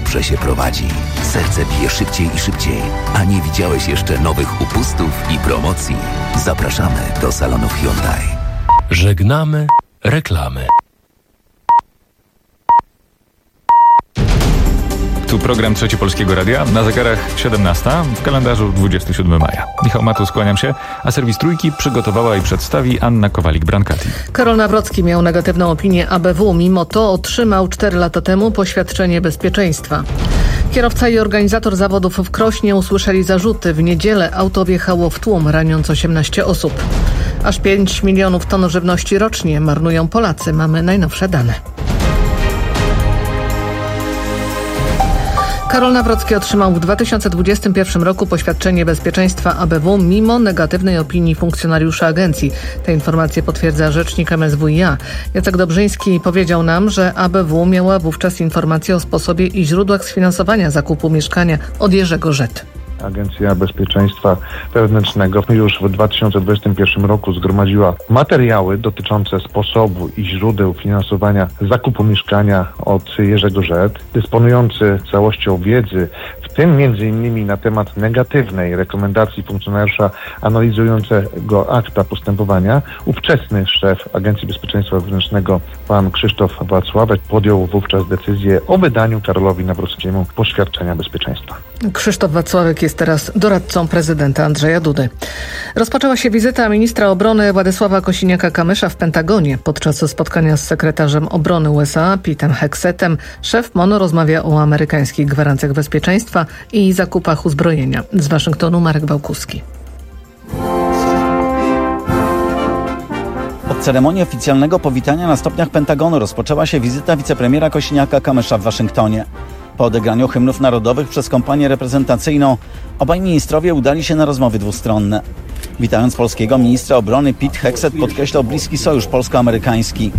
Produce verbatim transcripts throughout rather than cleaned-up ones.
dobrze się prowadzi. Serce bije szybciej i szybciej, a nie widziałeś jeszcze nowych upustów i promocji? Zapraszamy do salonów Hyundai. Żegnamy reklamy. Tu program Trzeci Polskiego Radia, na zegarach siedemnasta, w kalendarzu dwudziestego siódmego maja. Michał Matus, kłaniam się, a serwis Trójki przygotowała i przedstawi Anna Kowalik-Brankati. Karol Nawrocki miał negatywną opinię A B W, mimo to otrzymał cztery lata temu poświadczenie bezpieczeństwa. Kierowca i organizator zawodów w Krośnie usłyszeli zarzuty. W niedzielę auto wjechało w tłum, raniąc osiemnaście osób. Aż pięć milionów ton żywności rocznie marnują Polacy. Mamy najnowsze dane. Karol Nawrocki otrzymał w dwa tysiące dwudziestym pierwszym roku poświadczenie bezpieczeństwa A B W mimo negatywnej opinii funkcjonariusza agencji. Te informacje potwierdza rzecznik M S W i A. Jacek Dobrzyński powiedział nam, że A B W miała wówczas informacje o sposobie i źródłach sfinansowania zakupu mieszkania od Jerzego Rzet. Agencja Bezpieczeństwa Wewnętrznego już w dwa tysiące dwudziestym pierwszym roku zgromadziła materiały dotyczące sposobu i źródeł finansowania zakupu mieszkania od Jerzego Rzet. Dysponujący całością wiedzy, w tym między innymi na temat negatywnej rekomendacji funkcjonariusza analizującego akta postępowania, ówczesny szef Agencji Bezpieczeństwa Wewnętrznego pan Krzysztof Wacławek podjął wówczas decyzję o wydaniu Karolowi Nawrockiemu poświadczenia bezpieczeństwa. Krzysztof Wacławek jest teraz doradcą prezydenta Andrzeja Dudy. Rozpoczęła się wizyta ministra obrony Władysława Kosiniaka-Kamysza w Pentagonie. Podczas spotkania z sekretarzem obrony U S A Pete'em Hexetem szef M O N rozmawia o amerykańskich gwarancjach bezpieczeństwa i zakupach uzbrojenia. Z Waszyngtonu Marek Wałkuski. Od ceremonii oficjalnego powitania na stopniach Pentagonu rozpoczęła się wizyta wicepremiera Kosiniaka-Kamysza w Waszyngtonie. Po odegraniu hymnów narodowych przez kompanię reprezentacyjną obaj ministrowie udali się na rozmowy dwustronne. Witając polskiego ministra obrony, Pete Hexet podkreślał bliski sojusz polsko-amerykański.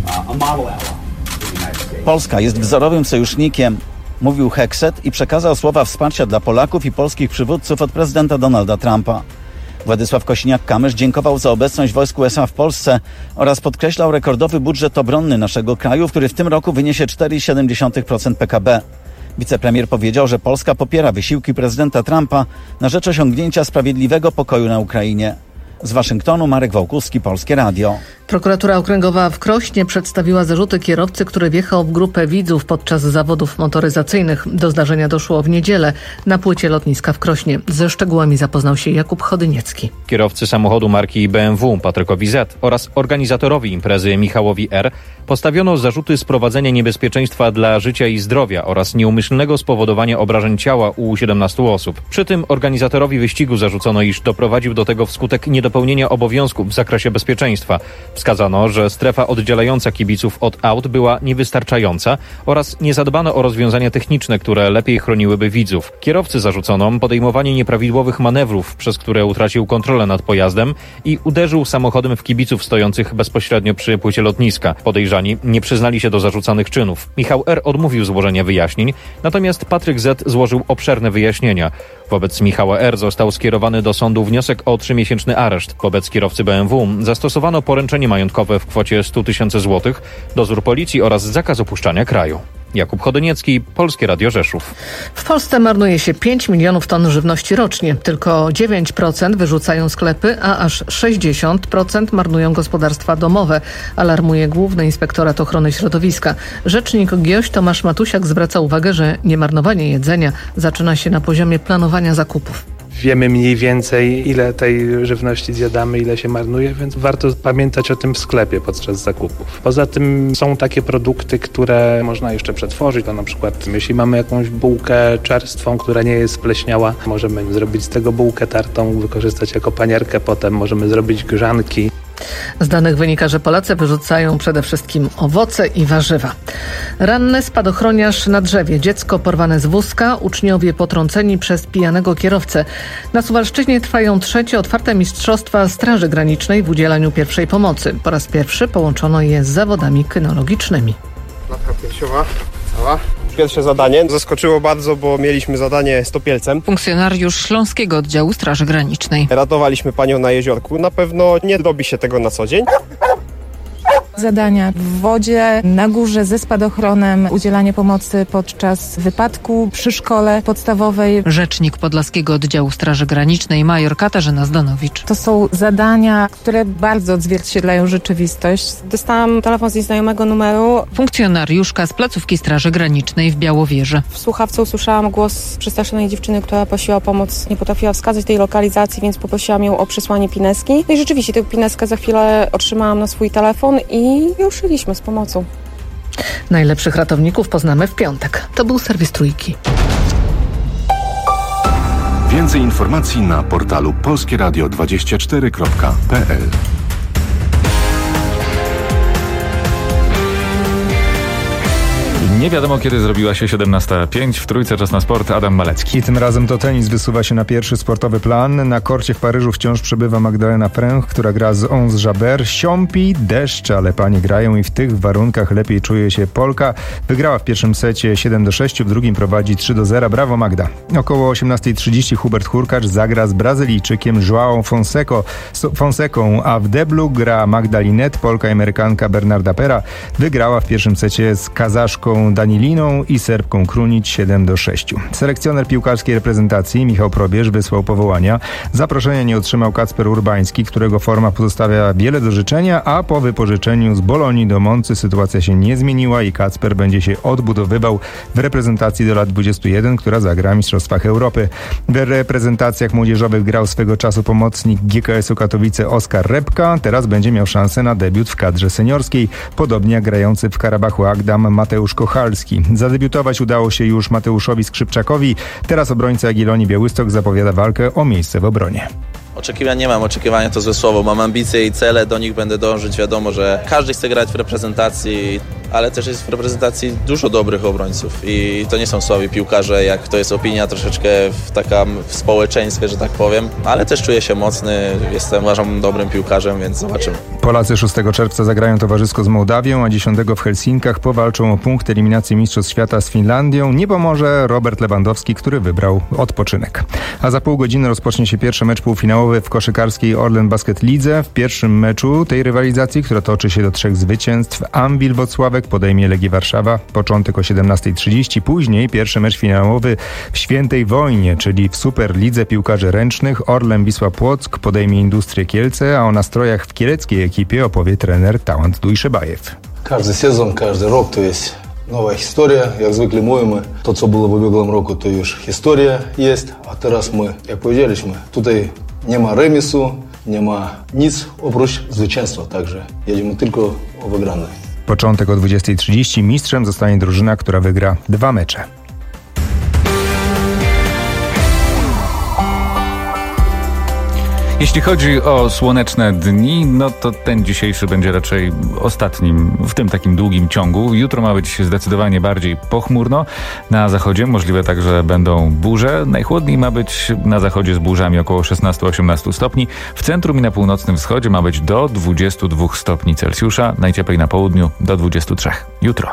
Polska jest wzorowym sojusznikiem, mówił Hexet i przekazał słowa wsparcia dla Polaków i polskich przywódców od prezydenta Donalda Trumpa. Władysław Kosiniak-Kamysz dziękował za obecność wojsk U S A w Polsce oraz podkreślał rekordowy budżet obronny naszego kraju, który w tym roku wyniesie cztery przecinek siedem procent P K B. Wicepremier powiedział, że Polska popiera wysiłki prezydenta Trumpa na rzecz osiągnięcia sprawiedliwego pokoju na Ukrainie. Z Waszyngtonu Marek Wałkuski, Polskie Radio. Prokuratura Okręgowa w Krośnie przedstawiła zarzuty kierowcy, który wjechał w grupę widzów podczas zawodów motoryzacyjnych. Do zdarzenia doszło w niedzielę na płycie lotniska w Krośnie. Ze szczegółami zapoznał się Jakub Chodyniecki. Kierowcy samochodu marki B M W Patrykowi Z oraz organizatorowi imprezy Michałowi R postawiono zarzuty sprowadzenia niebezpieczeństwa dla życia i zdrowia oraz nieumyślnego spowodowania obrażeń ciała u siedemnastu osób. Przy tym organizatorowi wyścigu zarzucono, iż doprowadził do tego wskutek niedopełnienia obowiązków w zakresie bezpieczeństwa. Wskazano, że strefa oddzielająca kibiców od aut była niewystarczająca oraz nie zadbano o rozwiązania techniczne, które lepiej chroniłyby widzów. Kierowcy zarzucono podejmowanie nieprawidłowych manewrów, przez które utracił kontrolę nad pojazdem i uderzył samochodem w kibiców stojących bezpośrednio przy płycie lotniska. Podejrzani nie przyznali się do zarzucanych czynów. Michał R. odmówił złożenia wyjaśnień, natomiast Patryk Z. złożył obszerne wyjaśnienia. Wobec Michała R. został skierowany do sądu wniosek o trzymiesięczny areszt. Wobec kierowcy B M W zastosowano poręczenie majątkowe w kwocie sto tysięcy złotych, dozór policji oraz zakaz opuszczania kraju. Jakub Chodyniecki, Polskie Radio Rzeszów. W Polsce marnuje się pięć milionów ton żywności rocznie. Tylko dziewięć procent wyrzucają sklepy, a aż sześćdziesiąt procent marnują gospodarstwa domowe, alarmuje Główny Inspektorat Ochrony Środowiska. Rzecznik G I O Ś Tomasz Matusiak zwraca uwagę, że niemarnowanie jedzenia zaczyna się na poziomie planowania zakupów. Wiemy mniej więcej, ile tej żywności zjadamy, ile się marnuje, więc warto pamiętać o tym w sklepie podczas zakupów. Poza tym są takie produkty, które można jeszcze przetworzyć. To na przykład jeśli mamy jakąś bułkę czerstwą, która nie jest spleśniała, możemy zrobić z tego bułkę tartą, wykorzystać jako panierkę, potem możemy zrobić grzanki. Z danych wynika, że Polacy wyrzucają przede wszystkim owoce i warzywa. Ranny spadochroniarz na drzewie, dziecko porwane z wózka, uczniowie potrąceni przez pijanego kierowcę. Na Suwalszczyźnie trwają trzecie otwarte mistrzostwa Straży Granicznej w udzielaniu pierwszej pomocy. Po raz pierwszy połączono je z zawodami kynologicznymi. Klatka piersiowa, cała. Pierwsze zadanie zaskoczyło bardzo, bo mieliśmy zadanie z topielcem. Funkcjonariusz Śląskiego Oddziału Straży Granicznej. Ratowaliśmy panią na jeziorku. Na pewno nie robi się tego na co dzień. zadania w wodzie, na górze ze spadochronem, udzielanie pomocy podczas wypadku przy szkole podstawowej. Rzecznik Podlaskiego Oddziału Straży Granicznej major Katarzyna Zdanowicz. To są zadania, które bardzo odzwierciedlają rzeczywistość. Dostałam telefon z nieznajomego numeru. Funkcjonariuszka z placówki Straży Granicznej w Białowieży. W słuchawce usłyszałam głos przestraszonej dziewczyny, która prosiła o pomoc. Nie potrafiła wskazać tej lokalizacji, więc poprosiłam ją o przesłanie pineski. No i rzeczywiście tę pineskę za chwilę otrzymałam na swój telefon i ruszyliśmy z pomocą. Najlepszych ratowników poznamy w piątek. To był serwis Trójki. Więcej informacji na portalu polskie radio dwadzieścia cztery kropka p l. Nie wiadomo, kiedy zrobiła się siedemnasta pięć. W Trójce czas na sport. Adam Malecki. I tym razem to tenis wysuwa się na pierwszy sportowy plan. Na korcie w Paryżu wciąż przebywa Magdalena Fręch, która gra z Ons Jabeur. Siąpi, deszcz, ale panie grają i w tych warunkach lepiej czuje się Polka. Wygrała w pierwszym secie siedem do sześciu, w drugim prowadzi trzy do zera. Brawo Magda. Około osiemnasta trzydzieści Hubert Hurkacz zagra z Brazylijczykiem João Fonseco, Fonseką, a w deblu gra Magda Linette, Polka i Amerykanka Bernarda Pera. Wygrała w pierwszym secie z Kazaszką Daniliną i Serbką Krunić siedem do sześciu. Selekcjoner piłkarskiej reprezentacji Michał Probierz wysłał powołania. Zaproszenia nie otrzymał Kacper Urbański, którego forma pozostawia wiele do życzenia, a po wypożyczeniu z Bolonii do Moncy sytuacja się nie zmieniła i Kacper będzie się odbudowywał w reprezentacji do lat dwudziestu jeden, która zagra w Mistrzostwach Europy. W reprezentacjach młodzieżowych grał swego czasu pomocnik G K S-u Katowice Oskar Repka. Teraz będzie miał szansę na debiut w kadrze seniorskiej, podobnie jak grający w Karabachu Agdam Mateusz Kochalski. Zadebiutować udało się już Mateuszowi Skrzypczakowi. Teraz obrońca Jagiellonii Białystok zapowiada walkę o miejsce w obronie. Oczekiwań nie mam, oczekiwania to złe słowo. Mam ambicje i cele, do nich będę dążyć. Wiadomo, że każdy chce grać w reprezentacji, ale też jest w reprezentacji dużo dobrych obrońców i to nie są słabi piłkarze, jak to jest opinia troszeczkę w, taka, w społeczeństwie, że tak powiem, ale też czuję się mocny, jestem, uważam, dobrym piłkarzem, więc zobaczymy. Polacy szóstego czerwca zagrają towarzysko z Mołdawią, a dziesiątego w Helsinkach powalczą o punkt eliminacji Mistrzostw Świata z Finlandią. Nie pomoże Robert Lewandowski, który wybrał odpoczynek. A za pół godziny rozpocznie się pierwszy mecz półfinałowy w koszykarskiej Orlen Basket Lidze. W pierwszym meczu tej rywalizacji, która toczy się do trzech zwycięstw, Anwil Włocławek podejmie Legię Warszawa. Początek o siedemnasta trzydzieści. Później pierwszy mecz finałowy w Świętej Wojnie, czyli w Superlidze piłkarzy ręcznych. Orlen Wisła Płock podejmie Industrię Kielce, a o nastrojach w kieleckiej ekipie opowie trener Tałant Dujszebajew. Każdy sezon, każdy rok to jest nowa historia. Jak zwykle mówimy, to co było w ubiegłym roku to już historia jest, a teraz my, jak powiedzieliśmy, tutaj nie ma remisu, nie ma nic oprócz zwycięstwa, także jedziemy tylko o wygranej. Początek o dwudziesta trzydzieści. Mistrzem zostanie drużyna, która wygra dwa mecze. Jeśli chodzi o słoneczne dni, no to ten dzisiejszy będzie raczej ostatnim w tym takim długim ciągu. Jutro ma być zdecydowanie bardziej pochmurno. Na zachodzie możliwe także będą burze. Najchłodniej ma być na zachodzie z burzami około szesnaście do osiemnastu stopni. W centrum i na północnym wschodzie ma być do dwudziestu dwóch stopni Celsjusza. Najcieplej na południu do dwudziestu trzech. Jutro.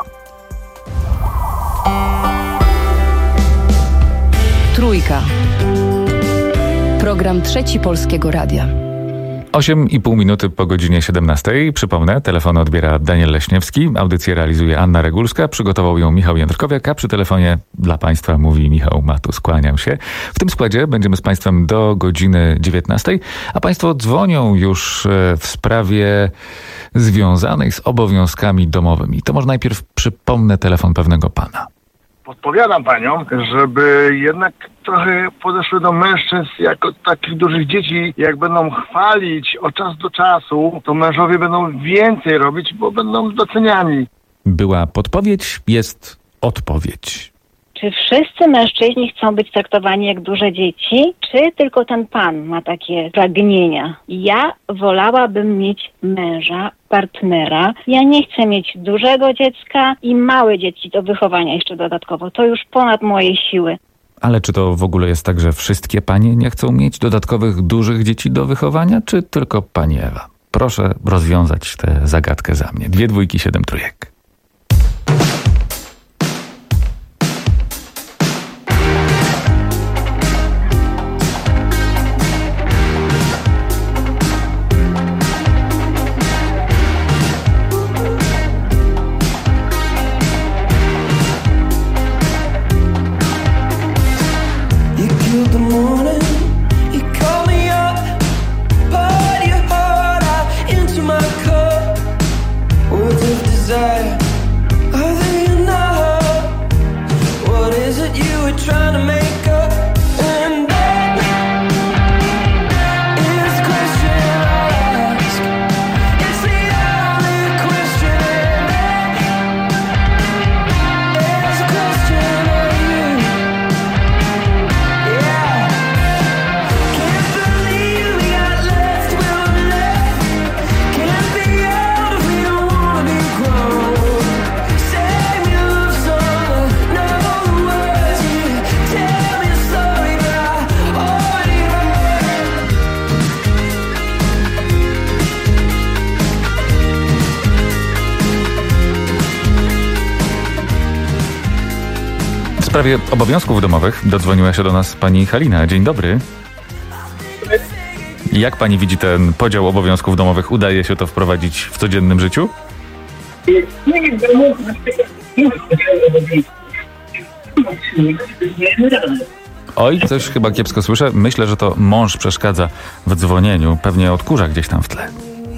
Trójka. Program Trzeci Polskiego Radia. osiem i pół minuty po godzinie siedemnastej. Przypomnę, telefon odbiera Daniel Leśniewski, audycję realizuje Anna Regulska, przygotował ją Michał Jędrkowiak, a przy telefonie dla Państwa mówi Michał Matus. Kłaniam się. W tym składzie będziemy z Państwem do godziny dziewiętnastej, a Państwo dzwonią już w sprawie związanej z obowiązkami domowymi. To może najpierw przypomnę telefon pewnego pana. Podpowiadam paniom, żeby jednak trochę podeszły do mężczyzn jako takich dużych dzieci. Jak będą chwalić od czasu do czasu, to mężowie będą więcej robić, bo będą doceniani. Była podpowiedź, jest odpowiedź. Czy wszyscy mężczyźni chcą być traktowani jak duże dzieci, czy tylko ten pan ma takie pragnienia? Ja wolałabym mieć męża, partnera. Ja nie chcę mieć dużego dziecka i małe dzieci do wychowania jeszcze dodatkowo. To już ponad moje siły. Ale czy to w ogóle jest tak, że wszystkie panie nie chcą mieć dodatkowych dużych dzieci do wychowania, czy tylko pani Ewa? Proszę rozwiązać tę zagadkę za mnie. Dwie dwójki, siedem trójek. W sprawie obowiązków domowych dodzwoniła się do nas pani Halina. Dzień dobry. Jak pani widzi ten podział obowiązków domowych? Udaje się to wprowadzić w codziennym życiu? Oj, coś chyba kiepsko słyszę. Myślę, że to mąż przeszkadza w dzwonieniu. Pewnie odkurza gdzieś tam w tle.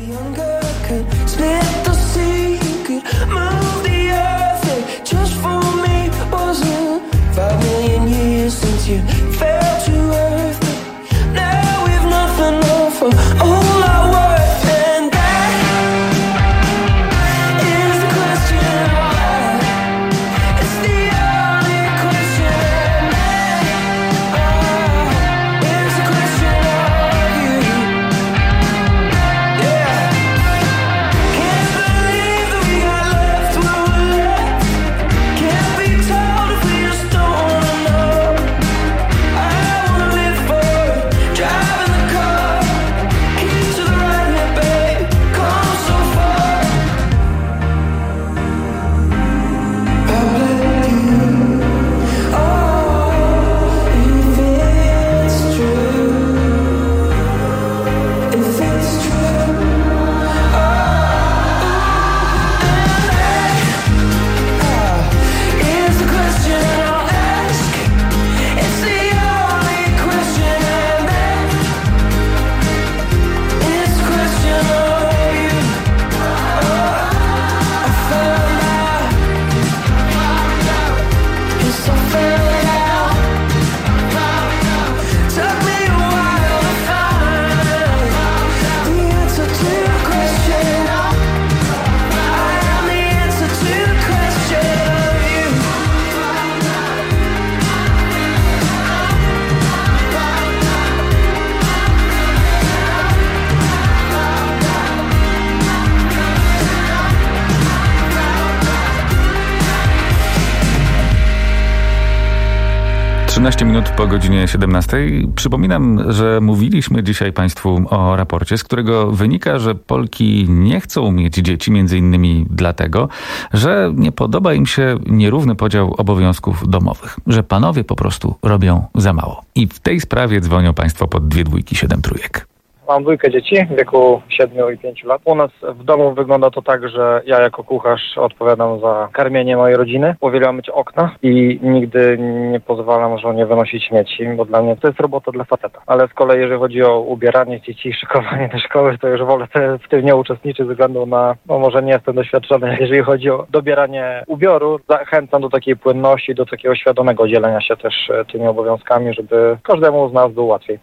trzynaście minut po godzinie siedemnastej. Przypominam, że mówiliśmy dzisiaj Państwu o raporcie, z którego wynika, że Polki nie chcą mieć dzieci między innymi dlatego, że nie podoba im się nierówny podział obowiązków domowych, że panowie po prostu robią za mało. I w tej sprawie dzwonią Państwo pod dwie dwójki siedem trójek. Mam dwójkę dzieci w wieku siedmiu i pięciu lat. U nas w domu wygląda to tak, że ja jako kucharz odpowiadam za karmienie mojej rodziny. Uwielbiam myć okna i nigdy nie pozwalam żonie wynosić śmieci, bo dla mnie to jest robota dla faceta. Ale z kolei jeżeli chodzi o ubieranie dzieci i szykowanie do szkoły, to już wolę te, w tym nie uczestniczyć ze względu na, no może nie jestem doświadczony. Jeżeli chodzi o dobieranie ubioru, zachęcam do takiej płynności, do takiego świadomego dzielenia się też tymi obowiązkami, żeby każdemu z nas było łatwiej.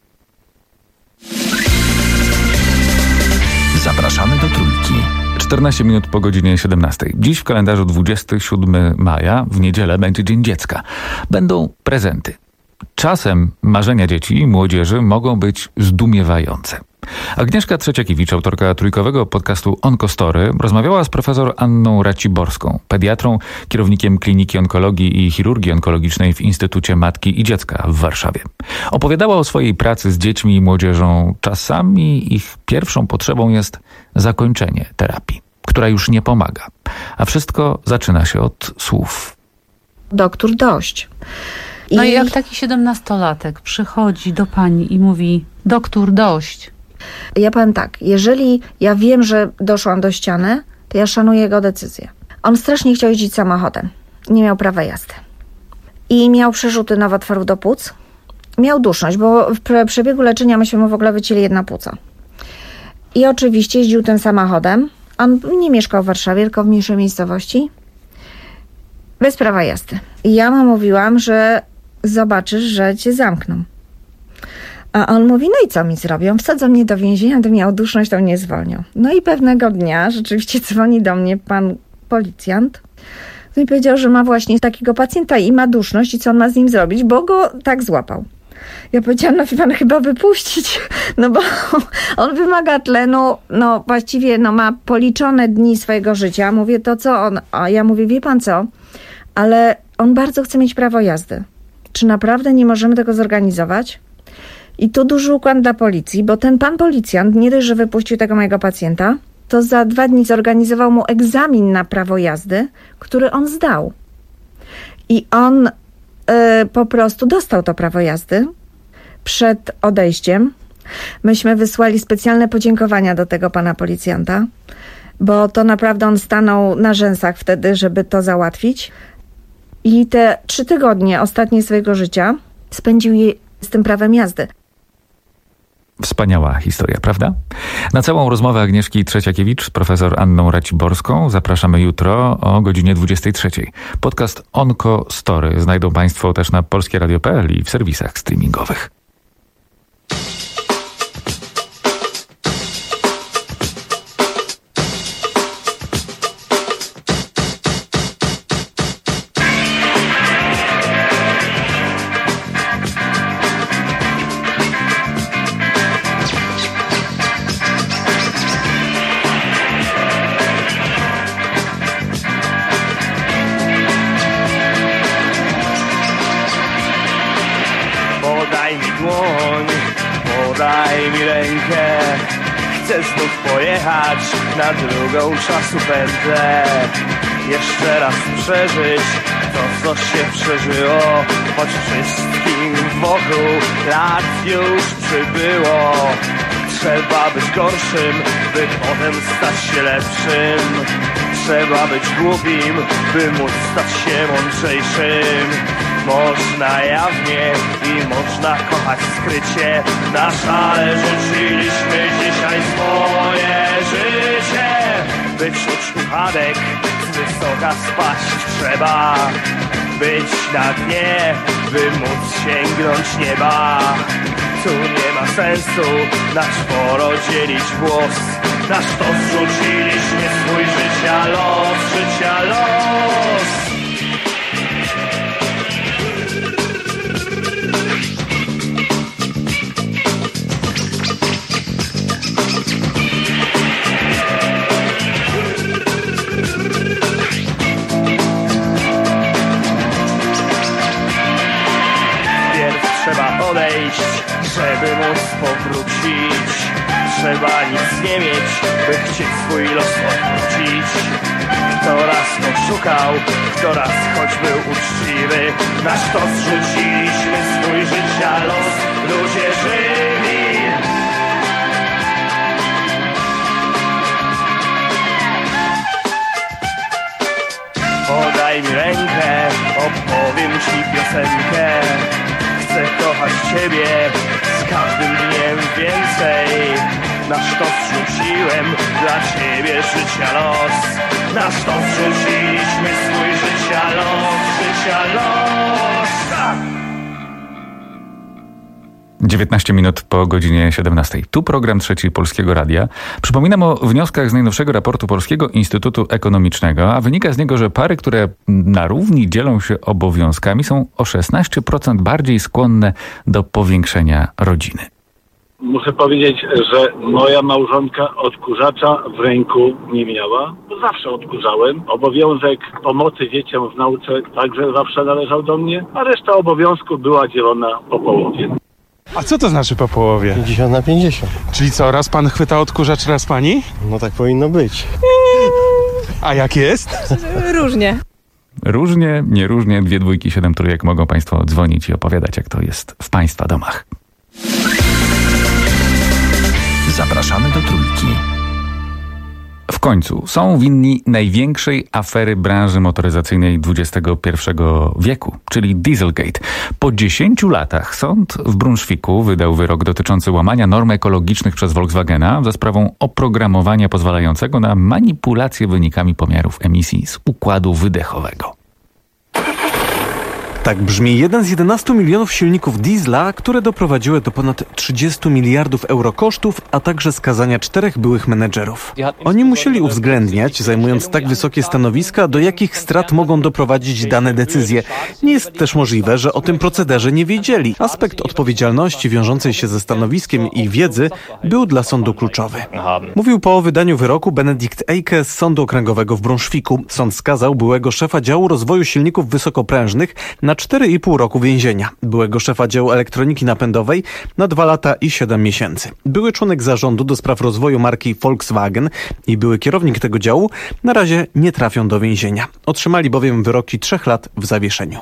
Zapraszamy do Trójki. czternaście minut po godzinie siedemnastej. Dziś w kalendarzu dwudziestego siódmego maja, w niedzielę, będzie Dzień Dziecka. Będą prezenty. Czasem marzenia dzieci i młodzieży mogą być zdumiewające. Agnieszka Trzeciakiewicz, autorka trójkowego podcastu Onkostory, rozmawiała z profesor Anną Raciborską, pediatrą, kierownikiem Kliniki Onkologii i Chirurgii Onkologicznej w Instytucie Matki i Dziecka w Warszawie. Opowiadała o swojej pracy z dziećmi i młodzieżą. Czasami ich pierwszą potrzebą jest zakończenie terapii, która już nie pomaga. A wszystko zaczyna się od słów. Doktor, dość. I... No i jak taki siedemnastolatek przychodzi do pani i mówi: doktor, dość. Ja powiem tak, jeżeli ja wiem, że doszłam do ściany, to ja szanuję jego decyzję. On strasznie chciał jeździć samochodem. Nie miał prawa jazdy. I miał przerzuty nowotworów do płuc. Miał duszność, bo w przebiegu leczenia myśmy mu w ogóle wycięli jedna płuca. I oczywiście jeździł tym samochodem. On nie mieszkał w Warszawie, tylko w mniejszej miejscowości. bez prawa jazdy. I ja mu mówiłam, że zobaczysz, że cię zamkną. A on mówi, no i co mi zrobią? Wsadzą mnie do więzienia, będę miał duszność, to mnie zwolnią. No i pewnego dnia rzeczywiście dzwoni do mnie pan policjant. No i powiedział, że ma właśnie takiego pacjenta i ma duszność i co on ma z nim zrobić, bo go tak złapał. Ja powiedziałam, no wie pan, chyba wypuścić, no bo on wymaga tlenu, no właściwie no ma policzone dni swojego życia. Mówię, to co on? A ja mówię, wie pan co? Ale on bardzo chce mieć prawo jazdy. Czy naprawdę nie możemy tego zorganizować? I tu duży ukłon dla policji, bo ten pan policjant nie dość, że wypuścił tego mojego pacjenta, to za dwa dni zorganizował mu egzamin na prawo jazdy, który on zdał. I on y, po prostu dostał to prawo jazdy przed odejściem. Myśmy wysłali specjalne podziękowania do tego pana policjanta, bo to naprawdę on stanął na rzęsach wtedy, żeby to załatwić. I te trzy tygodnie ostatnie swojego życia spędził je z tym prawem jazdy. Wspaniała historia, prawda? Na całą rozmowę Agnieszki Trzeciakiewicz z profesor Anną Raciborską zapraszamy jutro o godzinie dwudziestej trzeciej. Podcast Onco Story znajdą Państwo też na polskie radio kropka pe el i w serwisach streamingowych. Podaj mi rękę, chcę znów pojechać na drugą czasu pętlę. Jeszcze raz przeżyć to, co się przeżyło, choć wszystkim wokół lat już przybyło. Trzeba być gorszym, by potem stać się lepszym. Trzeba być głupim, by móc stać się mądrzejszym. Można jawnie i można kochać skrycie. Na szale rzuciliśmy dzisiaj swoje życie. By czuć upadek, z wysoka spaść trzeba. Być na dnie, by móc sięgnąć nieba. Tu nie ma sensu na czworo dzielić włos. Na sztos rzuciliśmy swój życia los, życia los. Trzeba odejść, żeby móc powrócić. Trzeba nic nie mieć, by chcieć swój los odwrócić. Kto raz poszukał, kto raz choć był uczciwy. Na sztos rzuciliśmy swój życia los, ludzie żywi. Podaj mi rękę, opowiem ci piosenkę. Chcę kochać ciebie z każdym dniem więcej. Na sztos rzuciłem dla ciebie życia los. Na sztos rzuciliśmy swój życia los, życia los. Tak! dziewiętnaście minut po godzinie siedemnastej. Tu program Trzeci Polskiego Radia. Przypominam o wnioskach z najnowszego raportu Polskiego Instytutu Ekonomicznego, a wynika z niego, że pary, które na równi dzielą się obowiązkami, są o szesnaście procent bardziej skłonne do powiększenia rodziny. Muszę powiedzieć, że moja małżonka odkurzacza w ręku nie miała, bo zawsze odkurzałem. Obowiązek pomocy dzieciom w nauce także zawsze należał do mnie, a reszta obowiązków była dzielona po połowie. A co to znaczy po połowie? pięćdziesiąt na pięćdziesiąt. Czyli co, raz pan chwyta odkurzacz, raz pani? No tak powinno być. A jak jest? Różnie. Różnie, nieróżnie, dwie dwójki, siedem trójek mogą Państwo dzwonić i opowiadać, jak to jest w Państwa domach. Zapraszamy do Trójki. W końcu są winni największej afery branży motoryzacyjnej dwudziestego pierwszego wieku, czyli Dieselgate. Po dziesięciu latach sąd w Brunszwiku wydał wyrok dotyczący łamania norm ekologicznych przez Volkswagena za sprawą oprogramowania pozwalającego na manipulację wynikami pomiarów emisji z układu wydechowego. Tak brzmi jeden z jedenastu milionów silników diesla, które doprowadziły do ponad trzydziestu miliardów euro kosztów, a także skazania czterech byłych menedżerów. Oni musieli uwzględniać, zajmując tak wysokie stanowiska, do jakich strat mogą doprowadzić dane decyzje. Nie jest też możliwe, że o tym procederze nie wiedzieli. Aspekt odpowiedzialności wiążącej się ze stanowiskiem i wiedzy był dla sądu kluczowy. Mówił po wydaniu wyroku Benedikt Eike z Sądu Okręgowego w Brunszwiku. Sąd skazał byłego szefa działu rozwoju silników wysokoprężnych na cztery i pół roku więzienia. Byłego szefa działu elektroniki napędowej na dwa lata i siedem miesięcy. Były członek zarządu do spraw rozwoju marki Volkswagen i były kierownik tego działu na razie nie trafią do więzienia. Otrzymali bowiem wyroki trzech lat w zawieszeniu.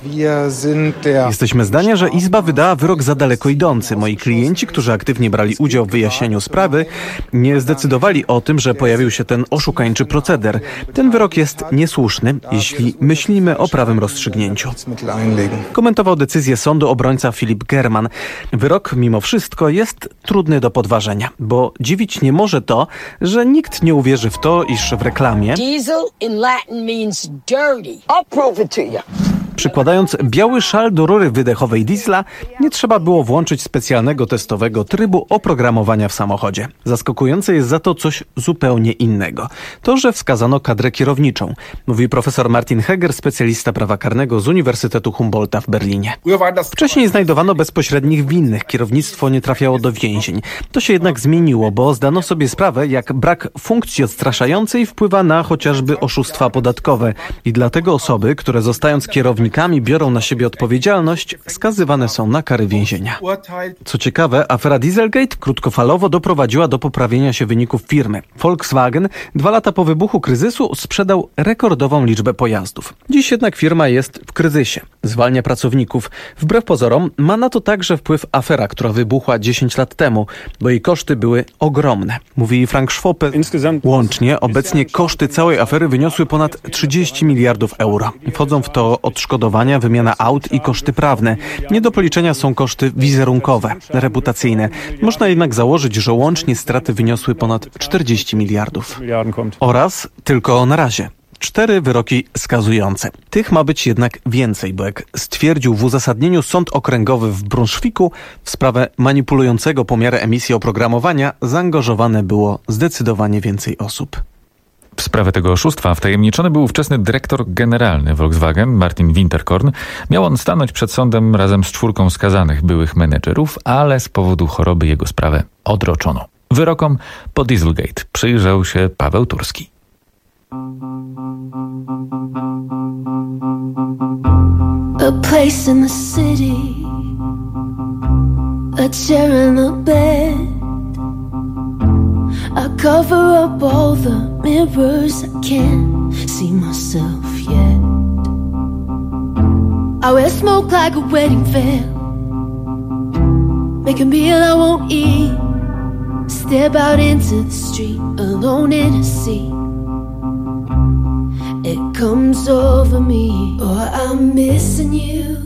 Jesteśmy zdania, że Izba wydała wyrok za daleko idący. Moi klienci, którzy aktywnie brali udział w wyjaśnianiu sprawy, nie zdecydowali o tym, że pojawił się ten oszukańczy proceder. Ten wyrok jest niesłuszny, jeśli myślimy o prawym rozstrzygnięciu. Komentował decyzję sądu obrońca Filip German. Wyrok mimo wszystko jest trudny do podważenia, bo dziwić nie może to, że nikt nie uwierzy w to, iż w reklamie Diesel in Latin means dirty. I'll prove it to you. Przykładając biały szal do rury wydechowej diesla, nie trzeba było włączyć specjalnego testowego trybu oprogramowania w samochodzie. Zaskakujące jest za to coś zupełnie innego. To, że wskazano kadrę kierowniczą, mówi profesor Martin Heger, specjalista prawa karnego z Uniwersytetu Humboldta w Berlinie. Wcześniej znajdowano bezpośrednich winnych, kierownictwo nie trafiało do więzień. To się jednak zmieniło, bo zdano sobie sprawę, jak brak funkcji odstraszającej wpływa na chociażby oszustwa podatkowe. I dlatego osoby, które zostając kierownikami biorą na siebie odpowiedzialność, skazywane są na kary więzienia. Co ciekawe, afera Dieselgate krótkofalowo doprowadziła do poprawienia się wyników firmy. Volkswagen dwa lata po wybuchu kryzysu sprzedał rekordową liczbę pojazdów. Dziś jednak firma jest w kryzysie. Zwalnia pracowników. Wbrew pozorom ma na to także wpływ afera, która wybuchła dziesięć lat temu, bo jej koszty były ogromne. Mówi Frank Schwope. Łącznie obecnie koszty całej afery wyniosły ponad trzydzieści miliardów euro. Wchodzą w to odszkodowania, wymiana aut i koszty prawne. Nie do policzenia są koszty wizerunkowe, reputacyjne. Można jednak założyć, że łącznie straty wyniosły ponad czterdzieści miliardów. Oraz tylko na razie cztery wyroki skazujące. Tych ma być jednak więcej, bo jak stwierdził w uzasadnieniu Sąd Okręgowy w Brunszwiku, w sprawę manipulującego pomiary emisji oprogramowania zaangażowane było zdecydowanie więcej osób. W sprawę tego oszustwa wtajemniczony był ówczesny dyrektor generalny Volkswagen, Martin Winterkorn. Miał on stanąć przed sądem razem z czwórką skazanych byłych menedżerów, ale z powodu choroby jego sprawę odroczono. Wyrokom po Dieselgate przyjrzał się Paweł Turski. A place in the city, a chair in a bed. I cover up all the mirrors, I can't see myself yet. I wear smoke like a wedding veil, make a meal I won't eat, step out into the street alone in a sea. It comes over me, oh, I'm missing you.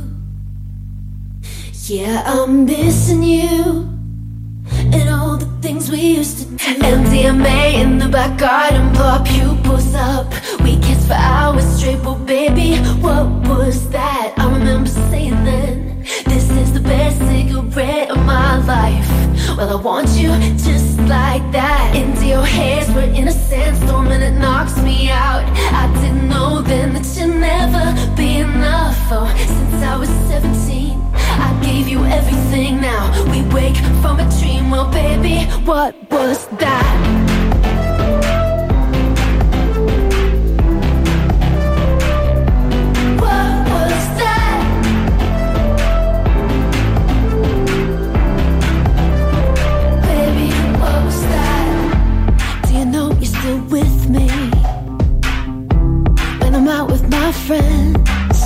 Yeah, I'm missing you. And all the things we used to do. M D M A in the back garden, blow our pupils up. We kissed for hours straight, well baby, what was that? I remember saying then, this is the best cigarette of my life. Well, I want you just like that. Into your haze, we're in a sandstorm and it knocks me out. I didn't know then that you'd never be enough. Oh, since I was seventeen, I gave you everything. Now we wake from a dream. Well, baby, what was that? What was that? Baby, what was that? Do you know you're still with me when I'm out with my friends?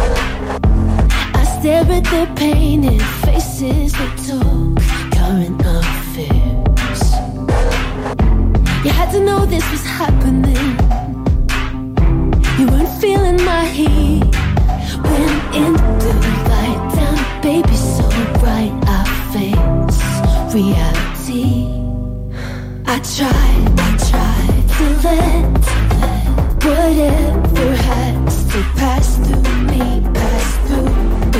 I stare at their painted faces, they talk current affairs. You had to know this was happening. You weren't feeling my heat when in the blue light down, baby, so bright I face reality. I tried, I tried to let, to let whatever has to pass through me, pass through.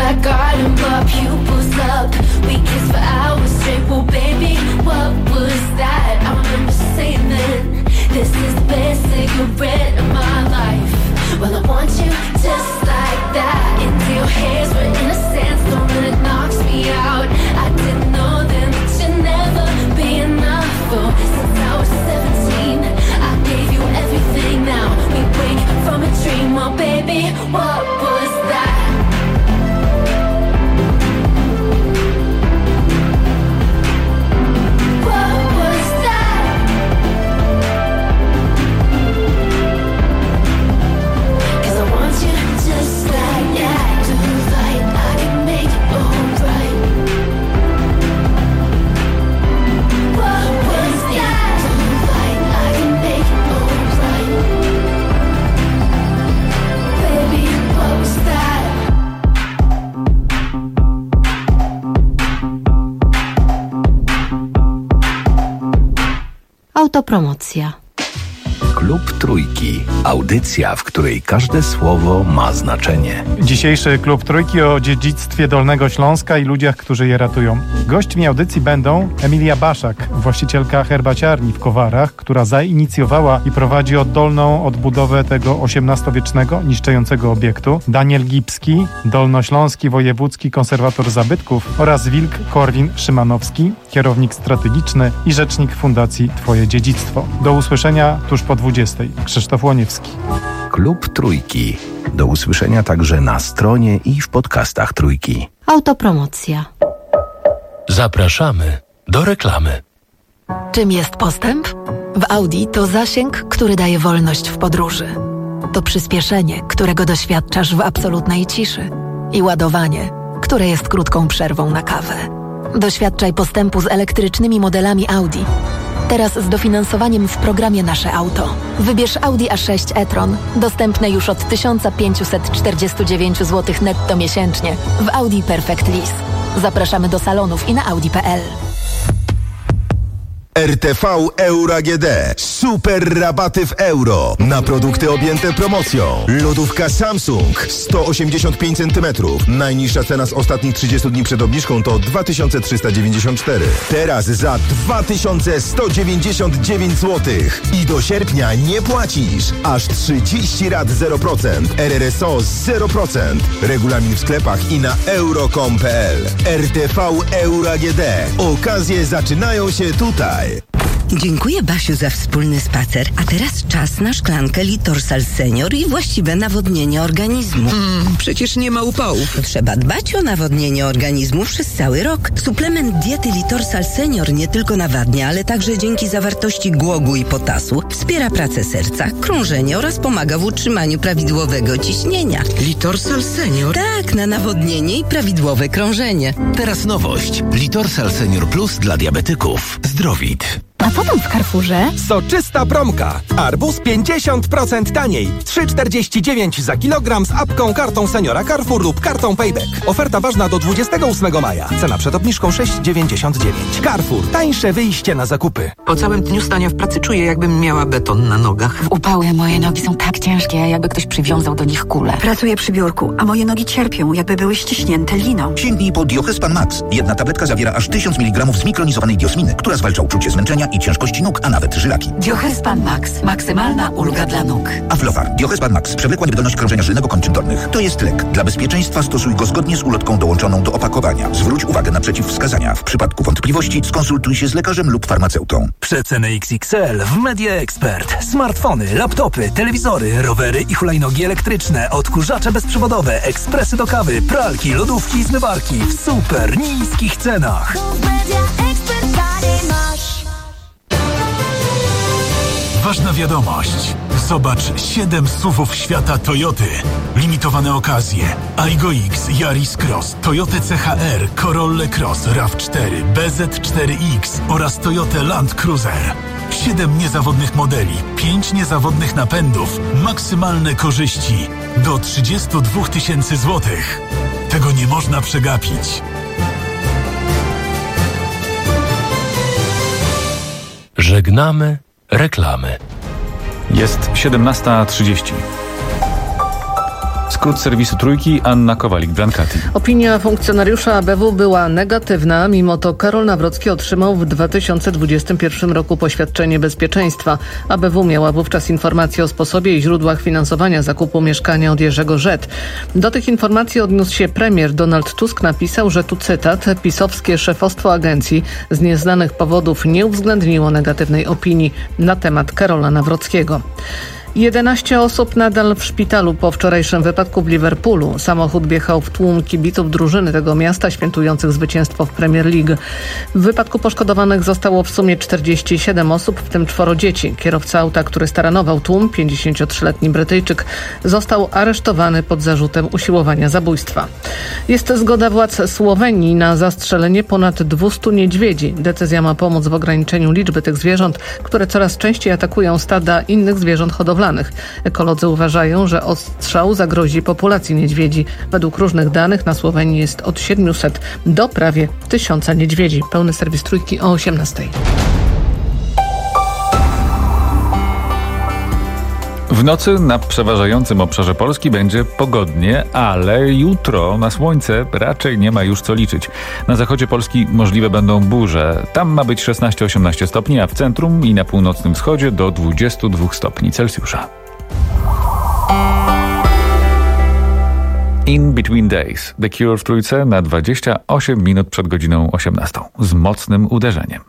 back garden, but pupils up. We kissed for hours straight. Well, baby, what was that? I remember saying then, this is the best cigarette of my life. Well, I want you just like that. Into your hairs, we're in a sandstorm and it knocks me out. I didn't know then that you'd never be enough. Oh, since I was seventeen, I gave you everything. Now we wake from a dream. Oh, baby, what was that? Autopromocja. Klub Trójki. Audycja, w której każde słowo ma znaczenie. Dzisiejszy Klub Trójki o dziedzictwie Dolnego Śląska i ludziach, którzy je ratują. Gośćmi audycji będą Emilia Baszak, właścicielka herbaciarni w Kowarach, która zainicjowała i prowadzi oddolną odbudowę tego osiemnastowiecznego, niszczącego obiektu, Daniel Gipski, dolnośląski wojewódzki konserwator zabytków oraz Wilk Korwin-Szymanowski, kierownik strategiczny i rzecznik Fundacji Twoje Dziedzictwo. Do usłyszenia tuż po dwudziestej. Krzysztof Łoniewski. Klub Trójki. Do usłyszenia także na stronie i w podcastach Trójki. Autopromocja. Zapraszamy do reklamy. Czym jest postęp? W Audi to zasięg, który daje wolność w podróży. To przyspieszenie, którego doświadczasz w absolutnej ciszy. I ładowanie, które jest krótką przerwą na kawę. Doświadczaj postępu z elektrycznymi modelami Audi. Teraz z dofinansowaniem w programie Nasze Auto. Wybierz Audi A sześć e-tron, dostępne już od tysiąc pięćset czterdzieści dziewięć złotych netto miesięcznie w Audi Perfect Lease. Zapraszamy do salonów i na audi kropka p l. R T V Euro A G D. Super rabaty w euro. Na produkty objęte promocją. Lodówka Samsung sto osiemdziesiąt pięć centymetrów. Najniższa cena z ostatnich trzydziestu dni przed obniżką to dwa tysiące trzysta dziewięćdziesiąt cztery. Teraz za dwa tysiące sto dziewięćdziesiąt dziewięć złotych. I do sierpnia nie płacisz. Aż trzydzieści rat zero procent. R R S O zero procent. Regulamin w sklepach i na euro kropka com kropka p l. R T V Euro A G D. Okazje zaczynają się tutaj. Dziękuję, Basiu, za wspólny spacer. A teraz czas na szklankę Litorsal Senior i właściwe nawodnienie organizmu. Mm, przecież nie ma upałów. Trzeba dbać o nawodnienie organizmu przez cały rok. Suplement diety Litorsal Senior nie tylko nawadnia, ale także dzięki zawartości głogu i potasu wspiera pracę serca, krążenie oraz pomaga w utrzymaniu prawidłowego ciśnienia. Litorsal Senior? Tak, na nawodnienie i prawidłowe krążenie. Teraz nowość. Litorsal Senior Plus dla diabetyków. Zdrowit. A co tam w Carrefourze? Soczysta promka. Arbuz pięćdziesiąt procent taniej. trzy czterdzieści dziewięć za kilogram z apką, kartą seniora Carrefour lub kartą Payback. Oferta ważna do dwudziestego ósmego maja. Cena przed obniżką sześć dziewięćdziesiąt dziewięć. Carrefour. Tańsze wyjście na zakupy. Po całym dniu stania w pracy czuję, jakbym miała beton na nogach. W upały moje nogi są tak ciężkie, jakby ktoś przywiązał do nich kulę. Pracuję przy biurku, a moje nogi cierpią, jakby były ściśnięte liną. Sięgnij po Diohespan Max. Jedna tabletka zawiera aż tysiąc miligramów zmikronizowanej diosminy, która zwalcza uczucie zmęczenia i ciężkości nóg, a nawet żylaki. Diohespan Max. Maksymalna ulga dla nóg. Aflofar. Diohespan Max. Przewlekła niewydolność krążenia żylnego kończyn dolnych. To jest lek. Dla bezpieczeństwa stosuj go zgodnie z ulotką dołączoną do opakowania. Zwróć uwagę na przeciwwskazania. W przypadku wątpliwości skonsultuj się z lekarzem lub farmaceutą. Przeceny X X L w Media Expert. Smartfony, laptopy, telewizory, rowery i hulajnogi elektryczne, odkurzacze bezprzewodowe, ekspresy do kawy, pralki, lodówki i zmywarki w super niskich cenach. Ważna wiadomość. Zobacz siedem suwów świata Toyoty. Limitowane okazje. Aygo X, Yaris Cross, Toyota C H R, Corolla Cross, RAV cztery, B Z cztery X oraz Toyota Land Cruiser. siedem niezawodnych modeli, pięć niezawodnych napędów, maksymalne korzyści do trzydzieści dwa tysięcy złotych. Tego nie można przegapić. Żegnamy reklamy. Jest siedemnasta trzydzieści. Skrót serwisu Trójki, Anna Kowalik-Brankati. Opinia funkcjonariusza A B W była negatywna, mimo to Karol Nawrocki otrzymał w dwa tysiące dwudziestym pierwszym roku poświadczenie bezpieczeństwa. A B W miała wówczas informacje o sposobie i źródłach finansowania zakupu mieszkania od Jerzego Żet. Do tych informacji odniósł się premier. Donald Tusk napisał, że tu cytat: pisowskie szefostwo agencji z nieznanych powodów nie uwzględniło negatywnej opinii na temat Karola Nawrockiego. jedenaście osób nadal w szpitalu po wczorajszym wypadku w Liverpoolu. Samochód wjechał w tłum kibiców drużyny tego miasta świętujących zwycięstwo w Premier League. W wypadku poszkodowanych zostało w sumie czterdzieści siedem osób, w tym czworo dzieci. Kierowca auta, który staranował tłum, pięćdziesięciotrzyletni Brytyjczyk, został aresztowany pod zarzutem usiłowania zabójstwa. Jest zgoda władz Słowenii na zastrzelenie ponad dwustu niedźwiedzi. Decyzja ma pomóc w ograniczeniu liczby tych zwierząt, które coraz częściej atakują stada innych zwierząt hodowlanych. Ekolodzy uważają, że ostrzał zagrozi populacji niedźwiedzi. Według różnych danych na Słowenii jest od siedmiuset do prawie tysiąca niedźwiedzi. Pełny serwis Trójki o osiemnastej. W nocy na przeważającym obszarze Polski będzie pogodnie, ale jutro na słońce raczej nie ma już co liczyć. Na zachodzie Polski możliwe będą burze. Tam ma być szesnaście osiemnaście stopni, a w centrum i na północnym wschodzie do dwudziestu dwóch stopni Celsjusza. In Between Days. The Cure w Trójce na dwadzieścia osiem minut przed godziną osiemnastą. Z mocnym uderzeniem.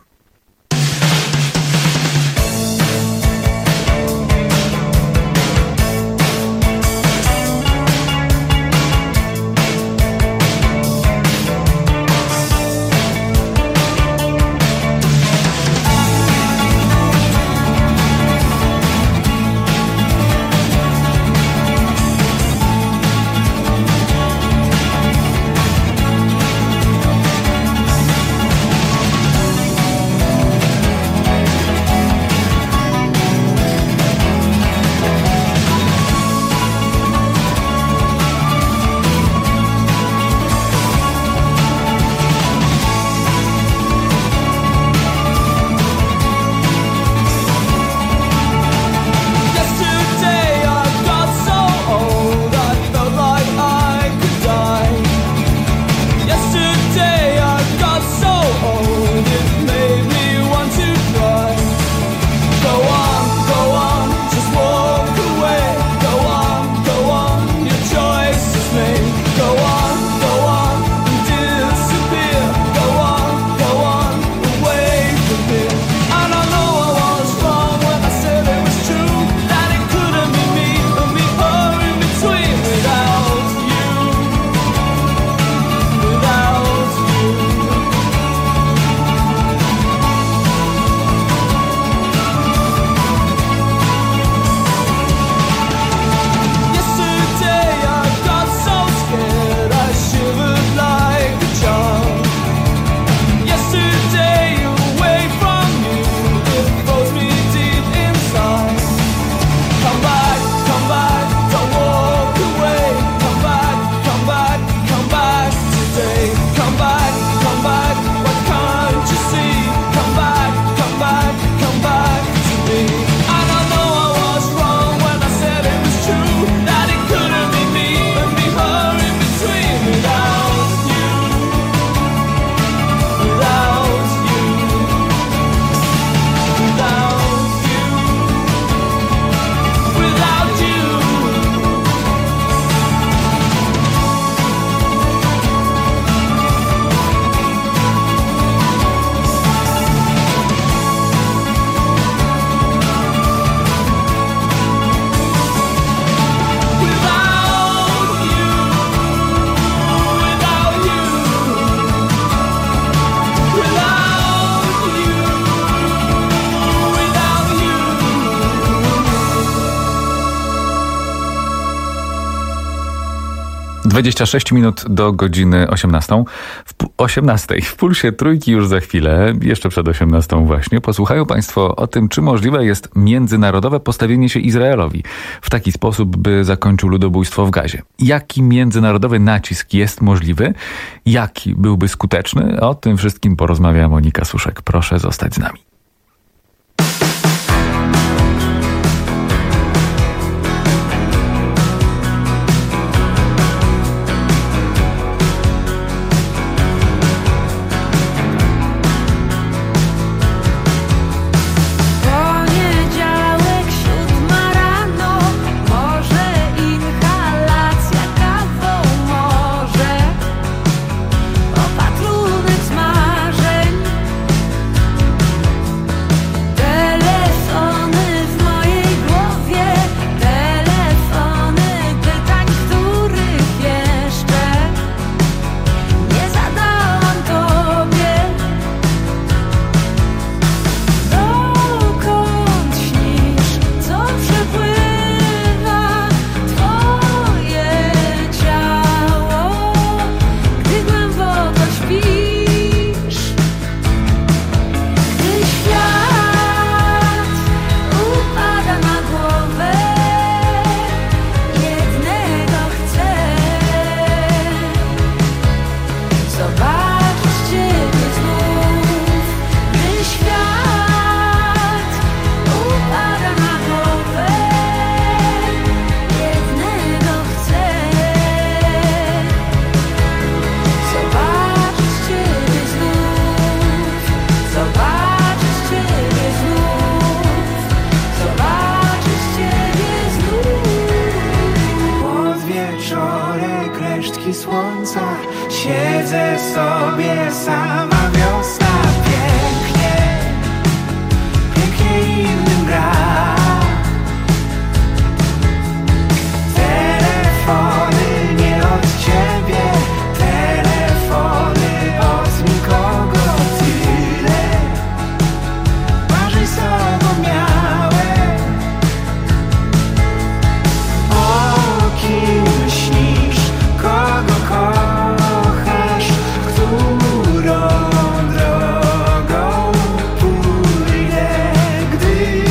dwadzieścia sześć minut do godziny osiemnastej. W osiemnastej. W Pulsie Trójki już za chwilę, jeszcze przed osiemnastą właśnie, posłuchają Państwo o tym, czy możliwe jest międzynarodowe postawienie się Izraelowi w taki sposób, by zakończył ludobójstwo w Gazie. Jaki międzynarodowy nacisk jest możliwy? Jaki byłby skuteczny? O tym wszystkim porozmawia Monika Suszek. Proszę zostać z nami. wiosna, siedzę sobie sama, wiosna pięknie, pięknie innym gra. Telefony nie od ciebie, telefony od nikogo. Tyle marzeń z tobą miałem. O kim myślisz, kogo kochasz, którą drogą pójdę, gdy,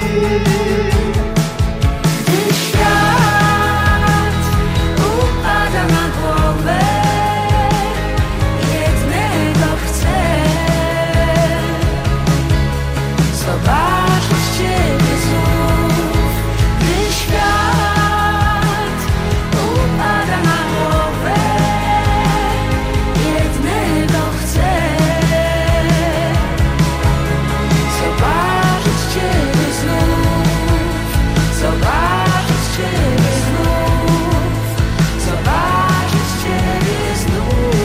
gdy świat upada na głowę. Jednego chcę, zobaczyć ciebie znów. Gdy świat upada na głowę, jednego chcę, zobaczyć ciebie znów, zobaczyć ciebie znów, zobaczyć ciebie znów.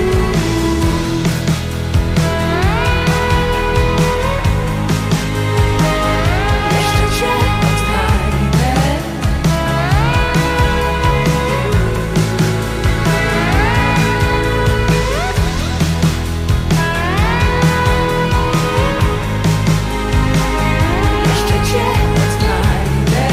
Jeszcze cię odnajdę. Jeszcze cię odnajdę.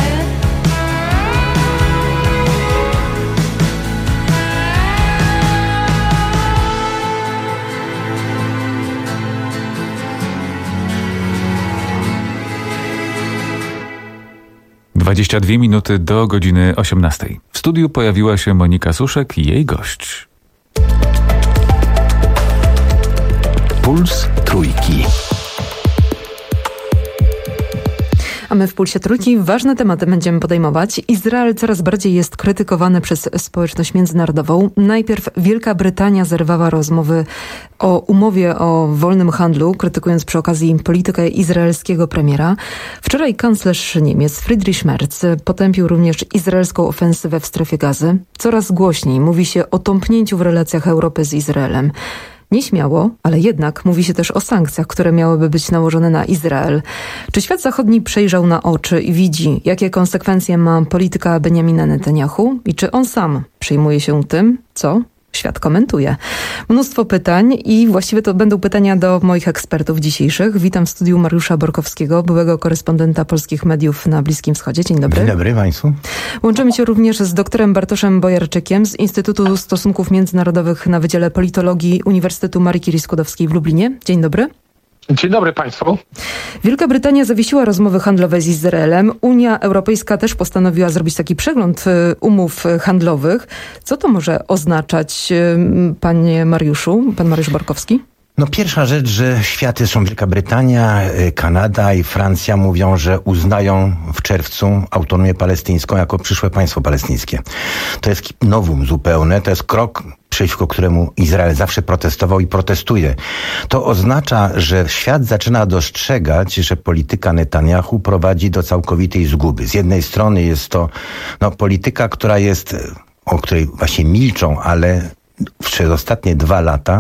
dwadzieścia dwie minuty do godziny osiemnastej. W studiu pojawiła się Monika Suszek i jej gość. Puls Trójki. A my w Pulsie Trójki ważne tematy będziemy podejmować. Izrael coraz bardziej jest krytykowany przez społeczność międzynarodową. Najpierw Wielka Brytania zerwała rozmowy o umowie o wolnym handlu, krytykując przy okazji politykę izraelskiego premiera. Wczoraj kanclerz Niemiec Friedrich Merz potępił również izraelską ofensywę w strefie Gazy. Coraz głośniej mówi się o tąpnięciu w relacjach Europy z Izraelem. Nieśmiało, ale jednak mówi się też o sankcjach, które miałyby być nałożone na Izrael. Czy świat zachodni przejrzał na oczy i widzi, jakie konsekwencje ma polityka Benjamina Netanyahu i czy on sam przejmuje się tym, co świat komentuje? Mnóstwo pytań i właściwie to będą pytania do moich ekspertów dzisiejszych. Witam w studiu Mariusza Borkowskiego, byłego korespondenta polskich mediów na Bliskim Wschodzie. Dzień dobry. Dzień dobry Państwu. Łączymy się również z doktorem Bartoszem Bojarczykiem z Instytutu Stosunków Międzynarodowych na Wydziale Politologii Uniwersytetu Marii Curie-Skłodowskiej w Lublinie. Dzień dobry. Dzień dobry Państwu. Wielka Brytania zawiesiła rozmowy handlowe z Izraelem. Unia Europejska też postanowiła zrobić taki przegląd umów handlowych. Co to może oznaczać, panie Mariuszu, pan Mariusz Borkowski? No pierwsza rzecz, że światy są Wielka Brytania, Kanada i Francja mówią, że uznają w czerwcu autonomię palestyńską jako przyszłe państwo palestyńskie. To jest nowum zupełne, to jest krok, przeciwko któremu Izrael zawsze protestował i protestuje. To oznacza, że świat zaczyna dostrzegać, że polityka Netanyahu prowadzi do całkowitej zguby. Z jednej strony jest to no, polityka, która jest, o której właśnie milczą, ale przez ostatnie dwa lata